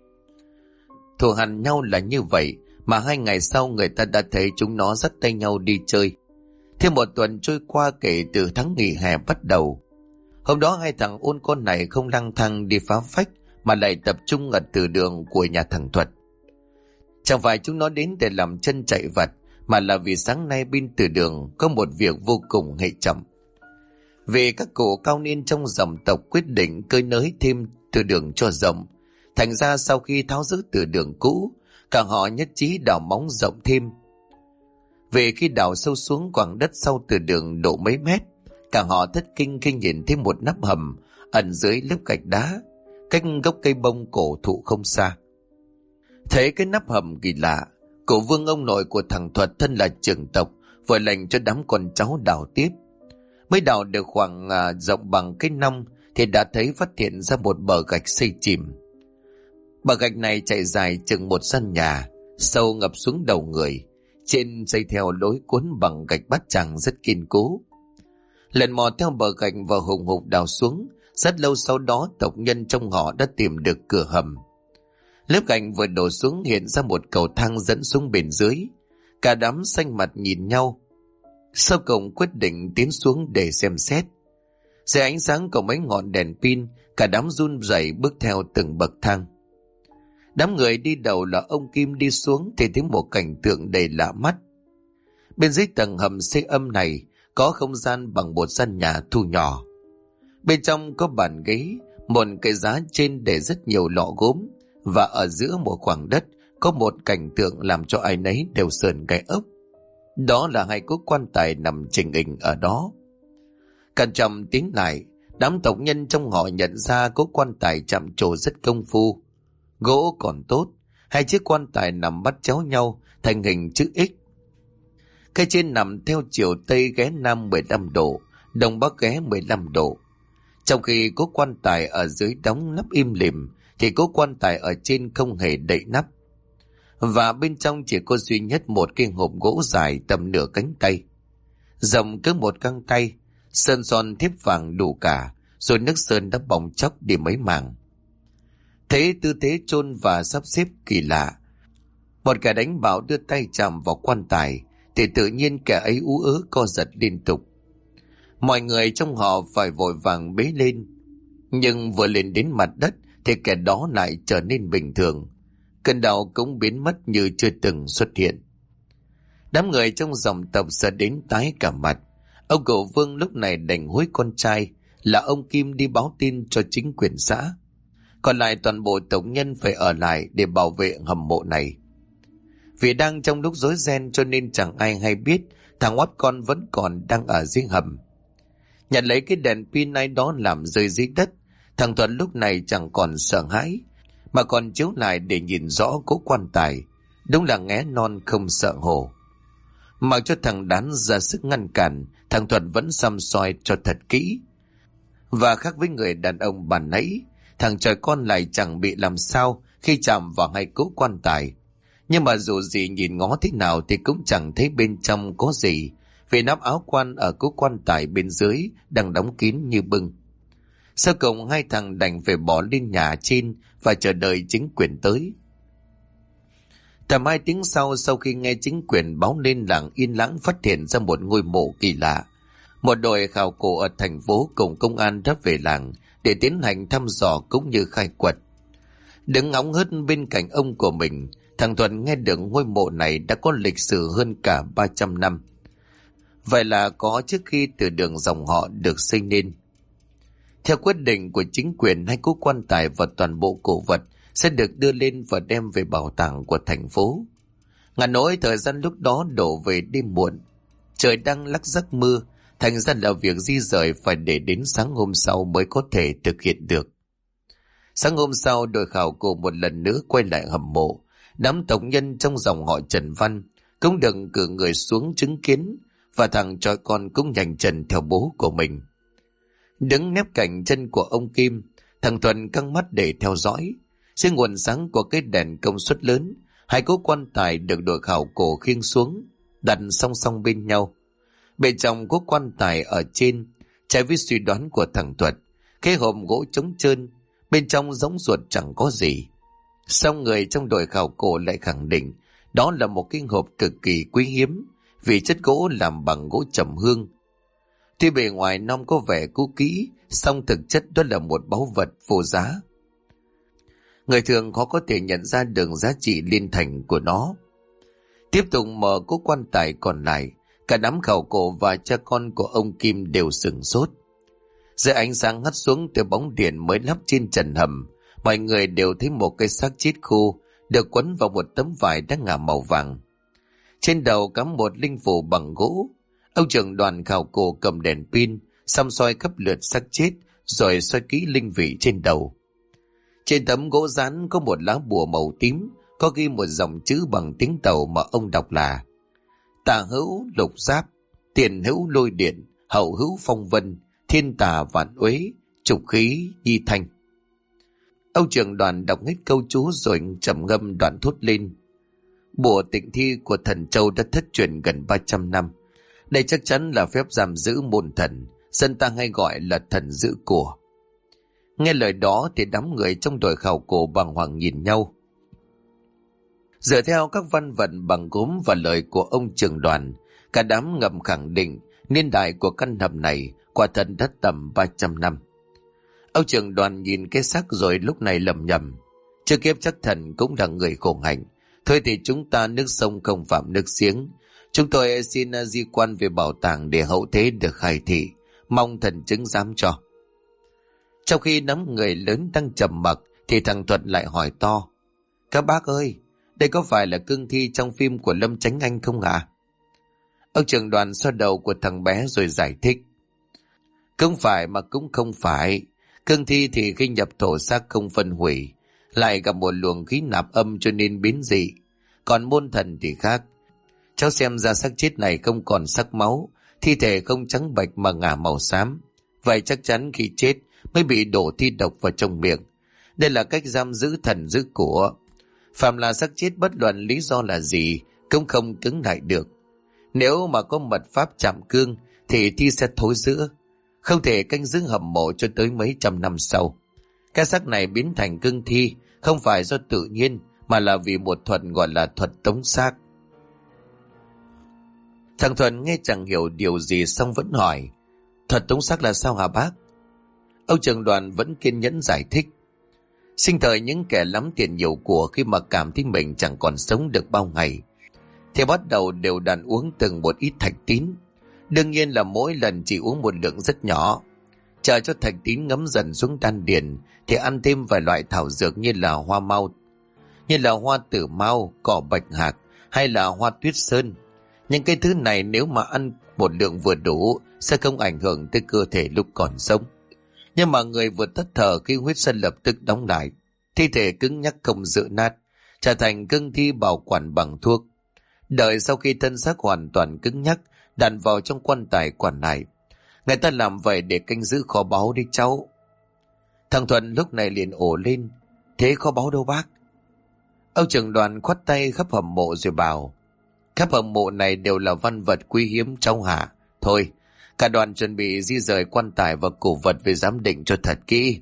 Thù hằn nhau là như vậy mà 2 ngày sau người ta đã thấy chúng nó dắt tay nhau đi chơi. Thêm 1 tuần trôi qua kể từ tháng nghỉ hè bắt đầu. Hôm đó hai thằng ôn con này không lang thang đi phá phách mà lại tập trung ở từ đường của nhà thằng Thuật. Chẳng phải chúng nó đến để làm chân chạy vặt, mà là vì sáng nay bên từ đường có một việc vô cùng hệ trọng. Vì các cụ cao niên trong dòng tộc quyết định cơi nới thêm từ đường cho rộng, thành ra sau khi tháo rỡ từ đường cũ, cả họ nhất trí đào móng rộng thêm. Vì khi đào sâu xuống quảng đất sau từ đường độ mấy mét, cả họ thất kinh khi nhìn thấy một nắp hầm ẩn dưới lớp gạch đá, cách gốc cây bông cổ thụ không xa. Thấy cái nắp hầm kỳ lạ, cụ Vương ông nội của thằng Thuật thân là trưởng tộc vội lệnh cho đám con cháu đào tiếp. Mới đào được khoảng rộng bằng cái nong thì đã thấy phát hiện ra một bờ gạch xây chìm. Bờ gạch này chạy dài chừng 1 gian nhà, sâu ngập xuống đầu người, trên dây theo lối cuốn bằng gạch bát tràng rất kiên cố. Lần mò theo bờ gạch và hùng hục đào xuống. Rất lâu sau đó tộc nhân trong họ đã tìm được cửa hầm. Lớp gạch vừa đổ xuống hiện ra một cầu thang dẫn xuống bên dưới. Cả đám xanh mặt nhìn nhau. Sau cùng quyết định tiến xuống để xem xét. Dưới ánh sáng của mấy ngọn đèn pin, cả đám run rẩy bước theo từng bậc thang. Đám người đi đầu là ông Kim đi xuống thì thấy một cảnh tượng đầy lạ mắt. Bên dưới tầng hầm xi âm này có không gian bằng một gian nhà thu nhỏ. Bên trong có bàn ghế, một cái giá trên để rất nhiều lọ gốm, và ở giữa một khoảng đất có một cảnh tượng làm cho ai nấy đều sởn gai ốc. Đó là hai cỗ quan tài nằm chình ình ở đó. Cẩn trọng tiến lại, đám tộc nhân trong họ nhận ra cỗ quan tài chạm trổ rất công phu. Gỗ còn tốt, hai chiếc quan tài nằm bắt chéo nhau thành hình chữ X. Cái trên nằm theo chiều Tây ghé Nam 15 độ, Đông Bắc ghé 15 độ. Trong khi cỗ quan tài ở dưới đóng nắp im lìm, thì cỗ quan tài ở trên không hề đậy nắp. Và bên trong chỉ có duy nhất một cái hộp gỗ dài tầm nửa cánh tay. Rộng cỡ một găng tay, sơn son thiếp vàng đủ cả, rồi nước sơn đã bong chóc đi mấy mảng. Thấy tư thế chôn và sắp xếp kỳ lạ, một kẻ đánh bảo đưa tay chạm vào quan tài, thì tự nhiên kẻ ấy ú ớ co giật liên tục. Mọi người trong họ phải vội vàng bế lên, nhưng vừa lên đến mặt đất thì kẻ đó lại trở nên bình thường. Cơn đau cũng biến mất như chưa từng xuất hiện. Đám người trong dòng tộc sợ đến tái cả mặt. Ông cậu Vương lúc này đành hối con trai là ông Kim đi báo tin cho chính quyền xã. Còn lại toàn bộ tộc nhân phải ở lại để bảo vệ hầm mộ này. Vì đang trong lúc rối ren cho nên chẳng ai hay biết thằng oát con vẫn còn đang ở dưới hầm. Nhặt lấy cái đèn pin ai đó làm rơi dưới đất, thằng Thuận lúc này chẳng còn sợ hãi, mà còn chiếu lại để nhìn rõ cố quan tài. Đúng là nghé non không sợ hổ. Mặc cho thằng Đán ra sức ngăn cản, thằng Thuận vẫn săm soi cho thật kỹ. Và khác với người đàn ông bàn nãy, thằng trời con lại chẳng bị làm sao khi chạm vào hai cố quan tài. Nhưng mà dù gì nhìn ngó thế nào thì cũng chẳng thấy bên trong có gì, vì nắp áo quan ở cố quan tài bên dưới đang đóng kín như bưng. Sau cùng hai thằng đành phải bỏ lên nhà trên và chờ đợi chính quyền tới. Tầm 2 tiếng sau khi nghe chính quyền báo lên, làng Yên Lãng phát hiện ra một ngôi mộ kỳ lạ. Một đội khảo cổ ở thành phố cùng công an đã về làng để tiến hành thăm dò cũng như khai quật. Đứng ngóng hớt bên cạnh ông của mình, thằng Thuận nghe được ngôi mộ này đã có lịch sử hơn cả 300 năm. Vậy là có trước khi từ đường dòng họ được xây nên. Theo quyết định của chính quyền, hai cố quan tài và toàn bộ cổ vật sẽ được đưa lên và đem về bảo tàng của thành phố. Ngàn nỗi thời gian lúc đó đổ về đêm muộn, trời đang lắc giấc mưa, thành ra là việc di rời phải để đến sáng hôm sau mới có thể thực hiện được. Sáng hôm sau, đội khảo cổ một lần nữa quay lại hầm mộ. Đám tộc nhân trong dòng họ Trần Văn cũng được cử người xuống chứng kiến, và thằng trói con cũng nhanh chân theo bố của mình. Đứng nép cạnh chân của ông Kim, thằng Thuận căng mắt để theo dõi. Dưới nguồn sáng của cái đèn công suất lớn, hai cố quan tài được đội khảo cổ khiêng xuống, đặt song song bên nhau. Bên trong cố quan tài ở trên, trái với suy đoán của thằng Thuận, cái hộp gỗ trống trơn, bên trong giống ruột chẳng có gì. Song người trong đội khảo cổ lại khẳng định đó là một cái hộp cực kỳ quý hiếm, vì chất gỗ làm bằng gỗ trầm hương. Tuy bề ngoài nó có vẻ cũ kỹ, song thực chất đó là một báu vật vô giá. Người thường khó có thể nhận ra được giá trị liên thành của nó. Tiếp tục mở cố quan tài còn lại, cả đám khảo cổ và cha con của ông Kim đều sửng sốt. Dưới ánh sáng hắt xuống từ bóng điện mới lắp trên trần hầm, mọi người đều thấy một cái xác chết khô được quấn vào một tấm vải đã ngả màu vàng. Trên đầu cắm một linh phù bằng gỗ. Ông trưởng đoàn khảo cổ cầm đèn pin xăm soi khắp lượt xác chết, rồi soi kỹ linh vị trên đầu. Trên tấm gỗ dán có một lá bùa màu tím, có ghi một dòng chữ bằng tiếng Tàu mà ông đọc là: Tả hữu lục giáp, tiền hữu lôi điện, hậu hữu phong vân, thiên tà vạn uế, trục khí nhi thanh. Ông trưởng đoàn đọc hết câu chú rồi trầm ngâm đoạn thốt lên: Bùa tịnh thi của thần châu đã thất truyền gần 300 năm. Đây chắc chắn là phép giam giữ môn thần, dân ta hay gọi là thần giữ của. Nghe lời đó thì đám người trong đội khảo cổ bàng hoàng nhìn nhau. Dựa theo các văn vận bằng gốm và lời của ông trưởng đoàn, cả đám ngầm khẳng định niên đại của căn hầm này quả thật đã tầm 300 năm. Ông trưởng đoàn nhìn cái xác rồi lúc này lầm nhầm. Chưa kiếp chắc thần cũng là người khổ hạnh. Thôi thì chúng ta nước sông không phạm nước giếng. Chúng tôi xin di quan về bảo tàng để hậu thế được khai thị. Mong thần chứng giám cho. Trong khi đám người lớn đang trầm mặc thì thằng Thuật lại hỏi to. Các bác ơi, đây có phải là cương thi trong phim của Lâm Chánh Anh không ạ? Ông trưởng đoàn xoa đầu của thằng bé rồi giải thích. Không phải mà cũng không phải. Cương thi thì khi nhập thổ xác không phân hủy, lại gặp một luồng khí nạp âm cho nên biến dị. Còn môn thần thì khác. Cháu xem ra xác chết này không còn sắc máu, thi thể không trắng bệch mà ngả màu xám. Vậy chắc chắn khi chết mới bị đổ thi độc vào trong miệng. Đây là cách giam giữ thần giữ của. Phạm là xác chết bất luận lý do là gì cũng không cứng lại được. Nếu mà có mật pháp chạm cương thì thi sẽ thối rữa, không thể canh giữ hầm mộ cho tới mấy trăm năm sau. Cái xác này biến thành cương thi không phải do tự nhiên mà là vì một thuật gọi là thuật tống xác. Thằng Thuần nghe chẳng hiểu điều gì xong vẫn hỏi, thuật tống xác là sao hả bác? Ông trưởng đoàn vẫn kiên nhẫn giải thích. Sinh thời những kẻ lắm tiền nhiều của khi mà cảm thấy mình chẳng còn sống được bao ngày thì bắt đầu đều đặn uống từng một ít thạch tín. Đương nhiên là mỗi lần chỉ uống một lượng rất nhỏ. Chờ cho thạch tín ngấm dần xuống đan điền thì ăn thêm vài loại thảo dược như là hoa mau, như là hoa tử mau, cỏ bạch hạc hay là hoa tuyết sơn. Những cái thứ này nếu mà ăn một lượng vừa đủ sẽ không ảnh hưởng tới cơ thể lúc còn sống. Nhưng mà người vừa tắt thở khi huyết sơn lập tức đóng lại, thi thể cứng nhắc không dự nát, trở thành cương thi bảo quản bằng thuốc. Đợi sau khi thân xác hoàn toàn cứng nhắc, đặt vào trong quan tài quản lại. Người ta làm vậy để canh giữ kho báu đi cháu. Thằng Thuận lúc này liền ồ lên. Thế kho báu đâu bác? Ông trưởng đoàn khoát tay khắp hầm mộ rồi bảo. Khắp hầm mộ này đều là văn vật quý hiếm trong hạ. Thôi, cả đoàn chuẩn bị di rời quan tài và cổ vật về giám định cho thật kỹ.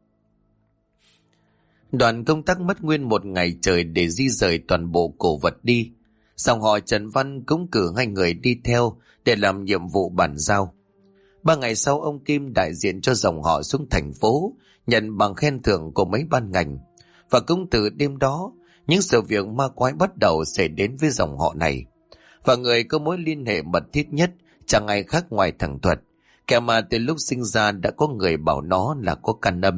Đoàn công tác mất nguyên một ngày trời để di rời toàn bộ cổ vật đi. Dòng họ Trần Văn cũng cử 2 người đi theo để làm nhiệm vụ bàn giao. 3 ngày sau, ông Kim đại diện cho dòng họ xuống thành phố nhận bằng khen thưởng của mấy ban ngành. Và cũng từ đêm đó, những sự việc ma quái bắt đầu xảy đến với dòng họ này. Và người có mối liên hệ mật thiết nhất chẳng ai khác ngoài thằng Thuật, kẻ mà từ lúc sinh ra đã có người bảo nó là có căn âm.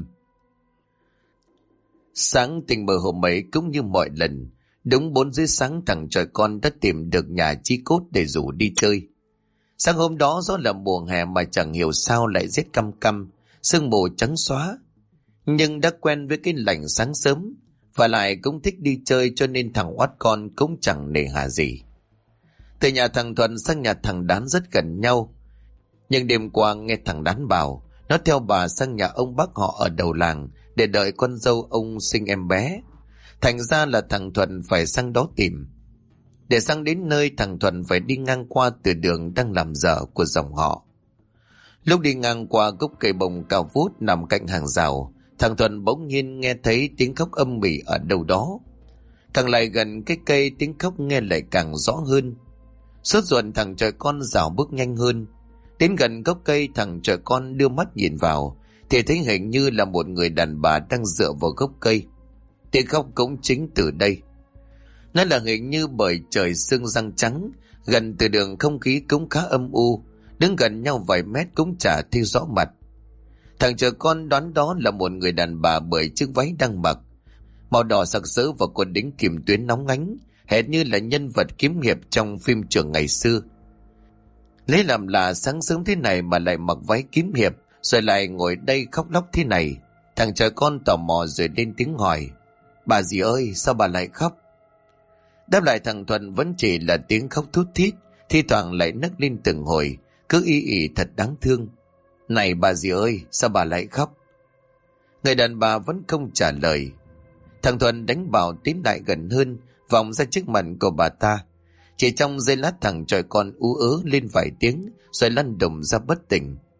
Sáng tình mờ hôm ấy cũng như mọi lần, đúng 4 rưỡi sáng thằng trời con đã tìm được nhà Chí Cốt để rủ đi chơi. Sáng hôm đó do là mùa hè mà chẳng hiểu sao lại rét căm căm, sương mù trắng xóa. Nhưng đã quen với cái lạnh sáng sớm, và lại cũng thích đi chơi cho nên thằng oát con cũng chẳng nề hà gì. Từ nhà thằng Thuận sang nhà thằng Đán rất gần nhau. Nhưng đêm qua nghe thằng Đán bảo nó theo bà sang nhà ông bác họ ở đầu làng để đợi con dâu ông sinh em bé. Thành ra là thằng Thuận phải sang đó tìm. Để sang đến nơi, thằng Thuận phải đi ngang qua từ đường đang làm dở của dòng họ. Lúc đi ngang qua gốc cây bồng cao vút nằm cạnh hàng rào, thằng Thuận bỗng nhiên nghe thấy tiếng khóc âm ỉ ở đâu đó. Càng lại gần cái cây, tiếng khóc nghe lại càng rõ hơn. Sốt ruột, thằng trời con rảo bước nhanh hơn. Đến gần gốc cây, thằng trời con đưa mắt nhìn vào thì thấy hình như là một người đàn bà đang dựa vào gốc cây. Tiếng khóc cũng chính từ đây. Nó là hình như bởi trời sương răng trắng, gần từ đường không khí cũng khá âm u, đứng gần nhau vài mét cũng chả thấy rõ mặt. Thằng trời con đoán đó là một người đàn bà bởi chiếc váy đang mặc, màu đỏ sặc sỡ và có đính kim tuyến nóng ánh, hệt như là nhân vật kiếm hiệp trong phim trường ngày xưa. Lấy làm là sáng sớm thế này mà lại mặc váy kiếm hiệp, rồi lại ngồi đây khóc lóc thế này. Thằng trời con tò mò rồi lên tiếng hỏi, bà dì ơi, sao bà lại khóc? Đáp lại thằng Thuận vẫn chỉ là tiếng khóc thút thít, thi thoảng lại nấc lên từng hồi, cứ y ỉ thật đáng thương. Này bà dì ơi, sao bà lại khóc? Người đàn bà vẫn không trả lời. Thằng Thuận đánh bảo tiến lại gần hơn, vòng ra trước mặt của bà ta. Chỉ trong giây lát thằng trời con ú ớ lên vài tiếng, rồi lăn đùng ra bất tỉnh.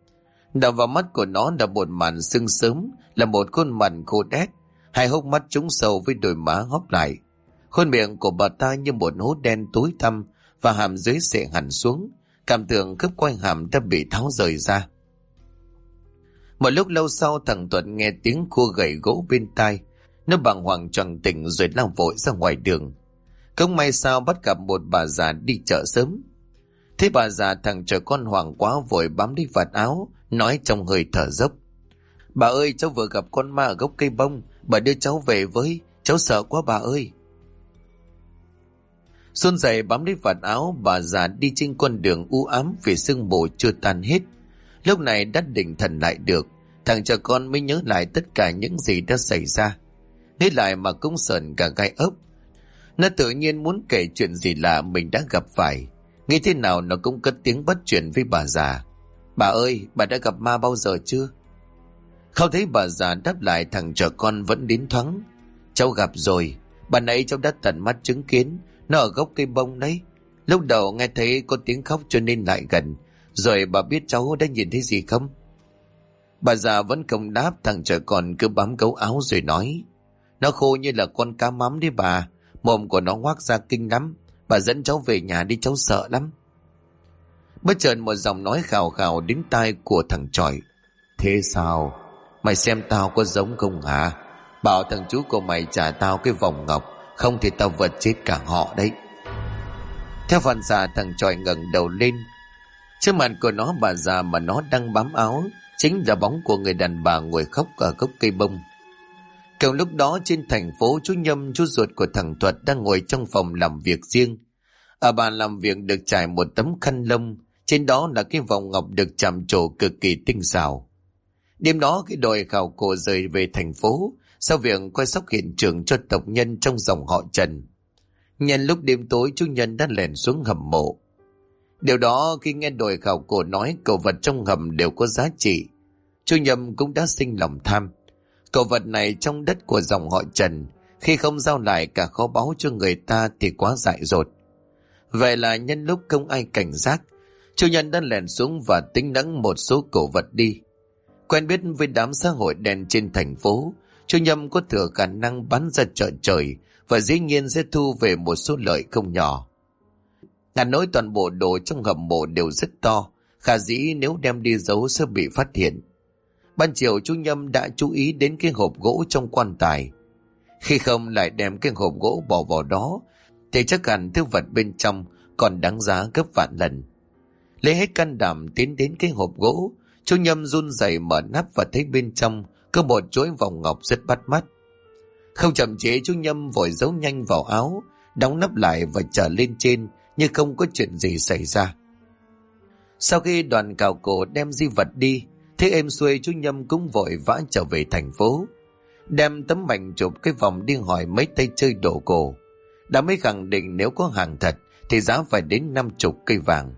Đập vào mắt của nó là một màn sưng sớm, là một khuôn mặt khô đét, hai hốc mắt trũng sâu với đôi má hóp lại. Khuôn miệng của bà ta như một hố đen tối tăm và hàm dưới xệ hẳn xuống, cảm tưởng khớp quai hàm đã bị tháo rời ra. Một lúc lâu sau, thằng Thuận nghe tiếng khua gậy gỗ bên tai, nó bàng hoàng choàng tỉnh rồi lao vội ra ngoài đường. Không may sao bắt gặp một bà già đi chợ sớm. Thế bà già, thằng trẻ con hoảng quá vội bám lấy vạt áo, nói trong hơi thở dốc: "Bà ơi, cháu vừa gặp con ma ở gốc cây bông, bà đưa cháu về với, cháu sợ quá bà ơi." Run rẩy bám lấy vạt áo, bà già đi trên con đường u ám vì sương mù chưa tan hết. Lúc này đã định thần lại được, thằng trẻ con mới nhớ lại tất cả những gì đã xảy ra. Nghĩ lại mà cũng sờn cả gai ốc. Nó tự nhiên muốn kể chuyện gì lạ mình đã gặp phải. Nghĩ thế nào nó cũng cất tiếng bắt chuyện với bà già: "Bà ơi, bà đã gặp ma bao giờ chưa?" Không thấy bà già đáp lại, thằng trẻ con vẫn đến thoáng: "Cháu gặp rồi, bà nãy cháu đã tận mắt chứng kiến, nó ở gốc cây bông đấy. Lúc đầu nghe thấy có tiếng khóc cho nên lại gần. Rồi bà biết cháu đã nhìn thấy gì không?" Bà già vẫn không đáp, thằng trẻ con cứ bám gấu áo rồi nói: "Nó khô như là con cá mắm đấy bà, mồm của nó ngoác ra kinh lắm. Bà dẫn cháu về nhà đi, cháu sợ lắm." Bất chợt một giọng nói khào khào đến tai của thằng chọi: "Thế sao? Mày xem tao có giống không hả? Bảo thằng chú của mày trả tao cái vòng ngọc, không thì tao vật chết cả họ đấy." Theo phản xạ, thằng chọi ngẩng đầu lên. Trước mặt của nó, bà già mà nó đang bám áo chính là bóng của người đàn bà ngồi khóc ở gốc cây bông. Cùng lúc đó trên thành phố, chú Nhâm, chú ruột của thằng Thuật, đang ngồi trong phòng làm việc riêng. Ở bàn làm việc được trải một tấm khăn lông, trên đó là cái vòng ngọc được chạm trổ cực kỳ tinh xảo. Đêm đó, cái đội khảo cổ rời về thành phố sau việc coi sóc hiện trường cho tộc nhân trong dòng họ Trần. Nhân lúc đêm tối, chú Nhân đã lẻn xuống hầm mộ. Điều đó khi nghe đội khảo cổ nói cổ vật trong hầm đều có giá trị, chú Nhâm cũng đã sinh lòng tham. Cổ vật này trong đất của dòng họ Trần, khi không giao lại cả kho báu cho người ta thì quá dại dột. Vậy là nhân lúc không ai cảnh giác, chú Nhân đã lẻn xuống và tính nẫng một số cổ vật đi. Quen biết với đám xã hội đen trên thành phố, chú Nhâm có thừa khả năng bán ra chợ trời và dĩ nhiên sẽ thu về một số lợi không nhỏ. Ngàn nỗi toàn bộ đồ trong hầm mộ đều rất to, khả dĩ nếu đem đi giấu sẽ bị phát hiện. Ban chiều chú Nhâm đã chú ý đến cái hộp gỗ trong quan tài. Khi không lại đem cái hộp gỗ bỏ vào đó thì chắc hẳn thứ vật bên trong còn đáng giá gấp vạn lần. Lấy hết can đảm tiến đến cái hộp gỗ, chú Nhâm run rẩy mở nắp và thấy bên trong có một chuỗi vòng ngọc rất bắt mắt. Không chậm trễ, chú Nhâm vội giấu nhanh vào áo, đóng nắp lại và trở lên trên như không có chuyện gì xảy ra. Sau khi đoàn khảo cổ đem di vật đi, thế êm xuôi, chú Nhâm cũng vội vã trở về thành phố, đem tấm ảnh chụp cái vòng đi hỏi mấy tay chơi đồ cổ. Đã mới khẳng định nếu có hàng thật thì giá phải đến 50 cây vàng.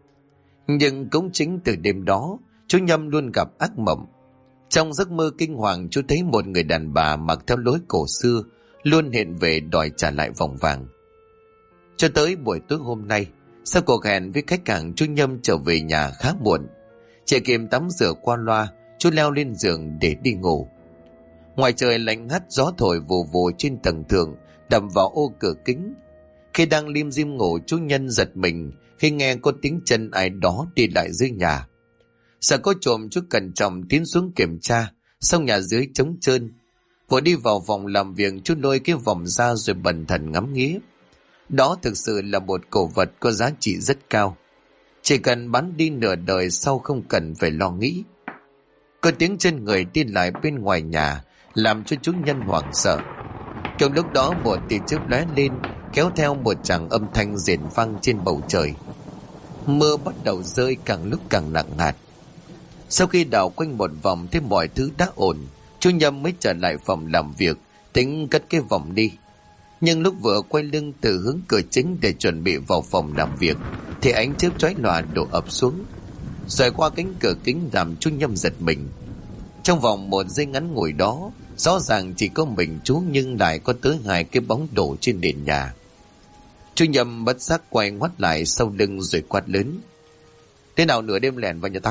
Nhưng cũng chính từ đêm đó, chú Nhâm luôn gặp ác mộng. Trong giấc mơ kinh hoàng, chú thấy một người đàn bà mặc theo lối cổ xưa luôn hiện về đòi trả lại vòng vàng. Cho tới buổi tối hôm nay, sau cuộc hẹn với khách hàng, chú Nhâm trở về nhà khá muộn. Chỉ kịp tắm rửa qua loa, chú leo lên giường để đi ngủ. Ngoài trời lạnh ngắt, gió thổi vù vù trên tầng thượng đập vào ô cửa kính. Khi đang lim dim ngủ, chú Nhân giật mình khi nghe có tiếng chân ai đó đi lại dưới nhà. Sợ có trộm, chú cẩn trọng tiến xuống kiểm tra, xong nhà dưới trống trơn. Vội đi vào phòng làm việc, chú lôi cái vòng ra rồi bần thần ngắm nghía. Đó thực sự là một cổ vật có giá trị rất cao. Chỉ cần bán đi nửa đời sau không cần phải lo nghĩ. Có tiếng chân người đi lại bên ngoài nhà làm cho chú Nhân hoảng sợ. Trong lúc đó một tia chớp lóe lên, kéo theo một tràng âm thanh rền vang trên bầu trời. Mưa bắt đầu rơi càng lúc càng nặng hạt. Sau khi đảo quanh một vòng thấy mọi thứ đã ổn, chú Nhâm mới trở lại phòng làm việc, tính cất cái vòng đi. Nhưng lúc vừa quay lưng từ hướng cửa chính để chuẩn bị vào phòng làm việc thì ánh chớp chói lòa đổ ập xuống, rồi qua cánh cửa kính làm chú Nhâm giật mình. Trong vòng một giây ngắn ngủi đó, rõ ràng chỉ có mình chú nhưng lại có tới 2 cái bóng đổ trên nền nhà. Chú Nhâm bất giác quay ngoắt lại sau lưng rồi quát lớn: "Thế nào nửa đêm lẻn vào nhà tao?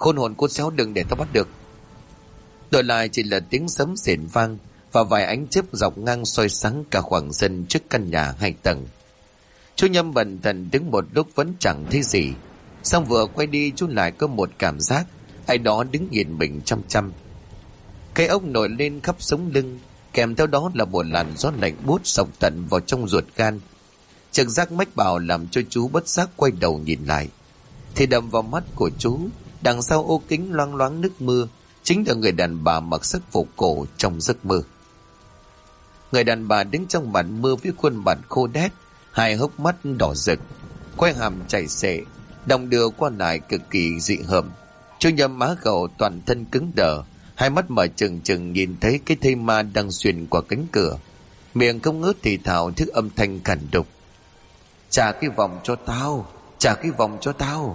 Khôn hồn cô xéo, đừng để tao bắt được. Đổi lại chỉ là tiếng sấm sền vang và vài ánh chớp dọc ngang soi sáng cả khoảng sân trước căn nhà 2 tầng. Chú Nhâm bần thần đứng một lúc vẫn chẳng thấy gì. Xong vừa quay đi chú lại có một cảm giác ai đó đứng nhìn mình chăm chăm. Cái ốc nổi lên khắp sống lưng, kèm theo đó là một làn gió lạnh buốt xộc tận vào trong ruột gan. Trực giác mách bảo làm cho chú bất giác quay đầu nhìn lại. Thì đập vào mắt của chú, đằng sau ô kính loang loáng nước mưa, chính là người đàn bà mặc sắc phục cổ trong giấc mơ. Người đàn bà đứng trong màn mưa với khuôn mặt khô đét, hai hốc mắt đỏ rực, quai hàm chảy xệ, đong đưa qua lại cực kỳ dị hợm. Chú Nhâm má gầu toàn thân cứng đờ, hai mắt mở trừng trừng nhìn thấy cái thây ma đang xuyên qua cánh cửa, miệng không ngớt thì thào thức âm thanh khản đục: "Trả cái vòng cho tao, trả cái vòng cho tao."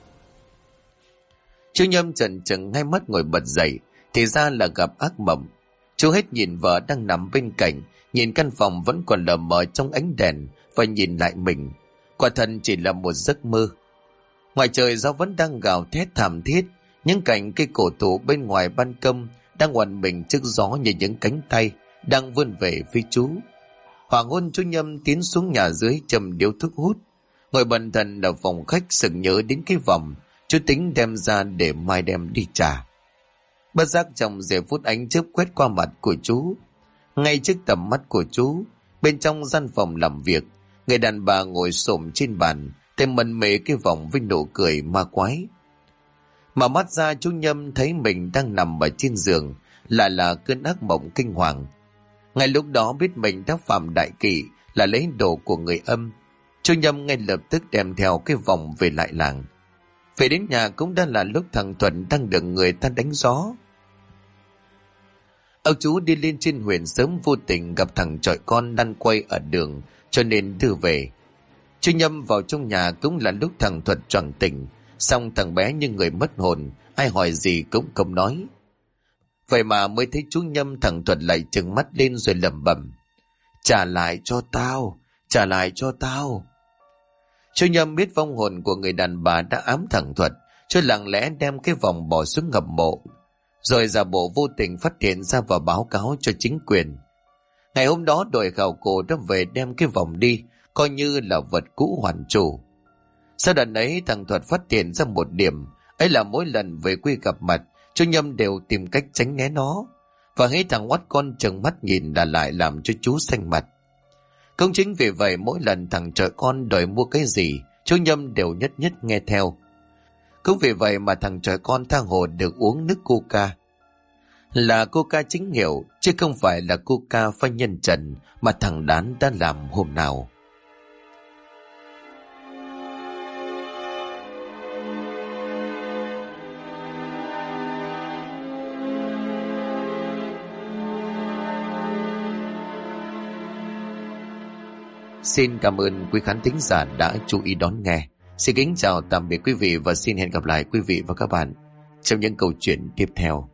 Chú Nhâm chần chừng hai mắt ngồi bật dậy, thì ra là gặp ác mộng. Chú hết nhìn vợ đang nằm bên cạnh, nhìn căn phòng vẫn còn lờ mờ trong ánh đèn, và nhìn lại mình. Quả thật chỉ là một giấc mơ. Ngoài trời gió vẫn đang gào thét thảm thiết, những cành cây cổ thụ bên ngoài ban công đang oằn mình trước gió như những cánh tay đang vươn về phía chú. Hoàng hôn, chú Nhâm tiến xuống nhà dưới châm điếu thuốc hút, ngồi bần thần ở phòng khách sực nhớ đến cái vòng chú tính đem ra để mai đem đi trả. Bất giác trong giây phút ánh chớp quét qua mặt của chú, ngay trước tầm mắt của chú, bên trong gian phòng làm việc, người đàn bà ngồi xổm trên bàn, tay mân mê cái vòng với nụ cười ma quái. Mở mắt ra, chú Nhâm thấy mình đang nằm ở trên giường, là cơn ác mộng kinh hoàng. Ngay lúc đó biết mình đã phạm đại kỵ, là lấy đồ của người âm. Chú Nhâm ngay lập tức đem theo cái vòng về lại làng. Về đến nhà cũng đã là lúc thằng Thuận đang được người ta đánh gió. Ông chú đi lên trên huyện sớm, vô tình gặp thằng chọi con lăn quay ở đường, cho nên đưa về. Chú Nhâm vào trong nhà cũng là lúc thằng Thuật choàng tỉnh, xong thằng bé như người mất hồn, ai hỏi gì cũng không nói. Vậy mà mới thấy chú Nhâm, thằng Thuật lại trừng mắt lên rồi lẩm bẩm: "Trả lại cho tao, trả lại cho tao." Chú Nhâm biết vong hồn của người đàn bà đã ám thằng Thuật, chú lặng lẽ đem cái vòng bỏ xuống ngầm mộ, rồi giả bộ vô tình phát hiện ra và báo cáo cho chính quyền. Ngày hôm đó đội khảo cổ đã về đem cái vòng đi, coi như là vật cũ hoàn chủ. Sau đợt ấy, thằng Thuật phát hiện ra một điểm, ấy là mỗi lần về quê gặp mặt, chú Nhâm đều tìm cách tránh né nó, và thấy thằng oắt con trừng mắt nhìn là lại làm cho chú xanh mặt. Cũng chính vì vậy, mỗi lần thằng chọi con đòi mua cái gì, chú Nhâm đều nhất nhất nghe theo. Cũng vì vậy mà thằng chọi con tha hồ được uống nước coca. Là coca chính hiệu, chứ không phải là coca pha nhân trần mà thằng Đán đã làm hôm nào. Xin cảm ơn quý khán thính giả đã chú ý đón nghe. Xin kính chào tạm biệt quý vị và xin hẹn gặp lại quý vị và các bạn trong những câu chuyện tiếp theo.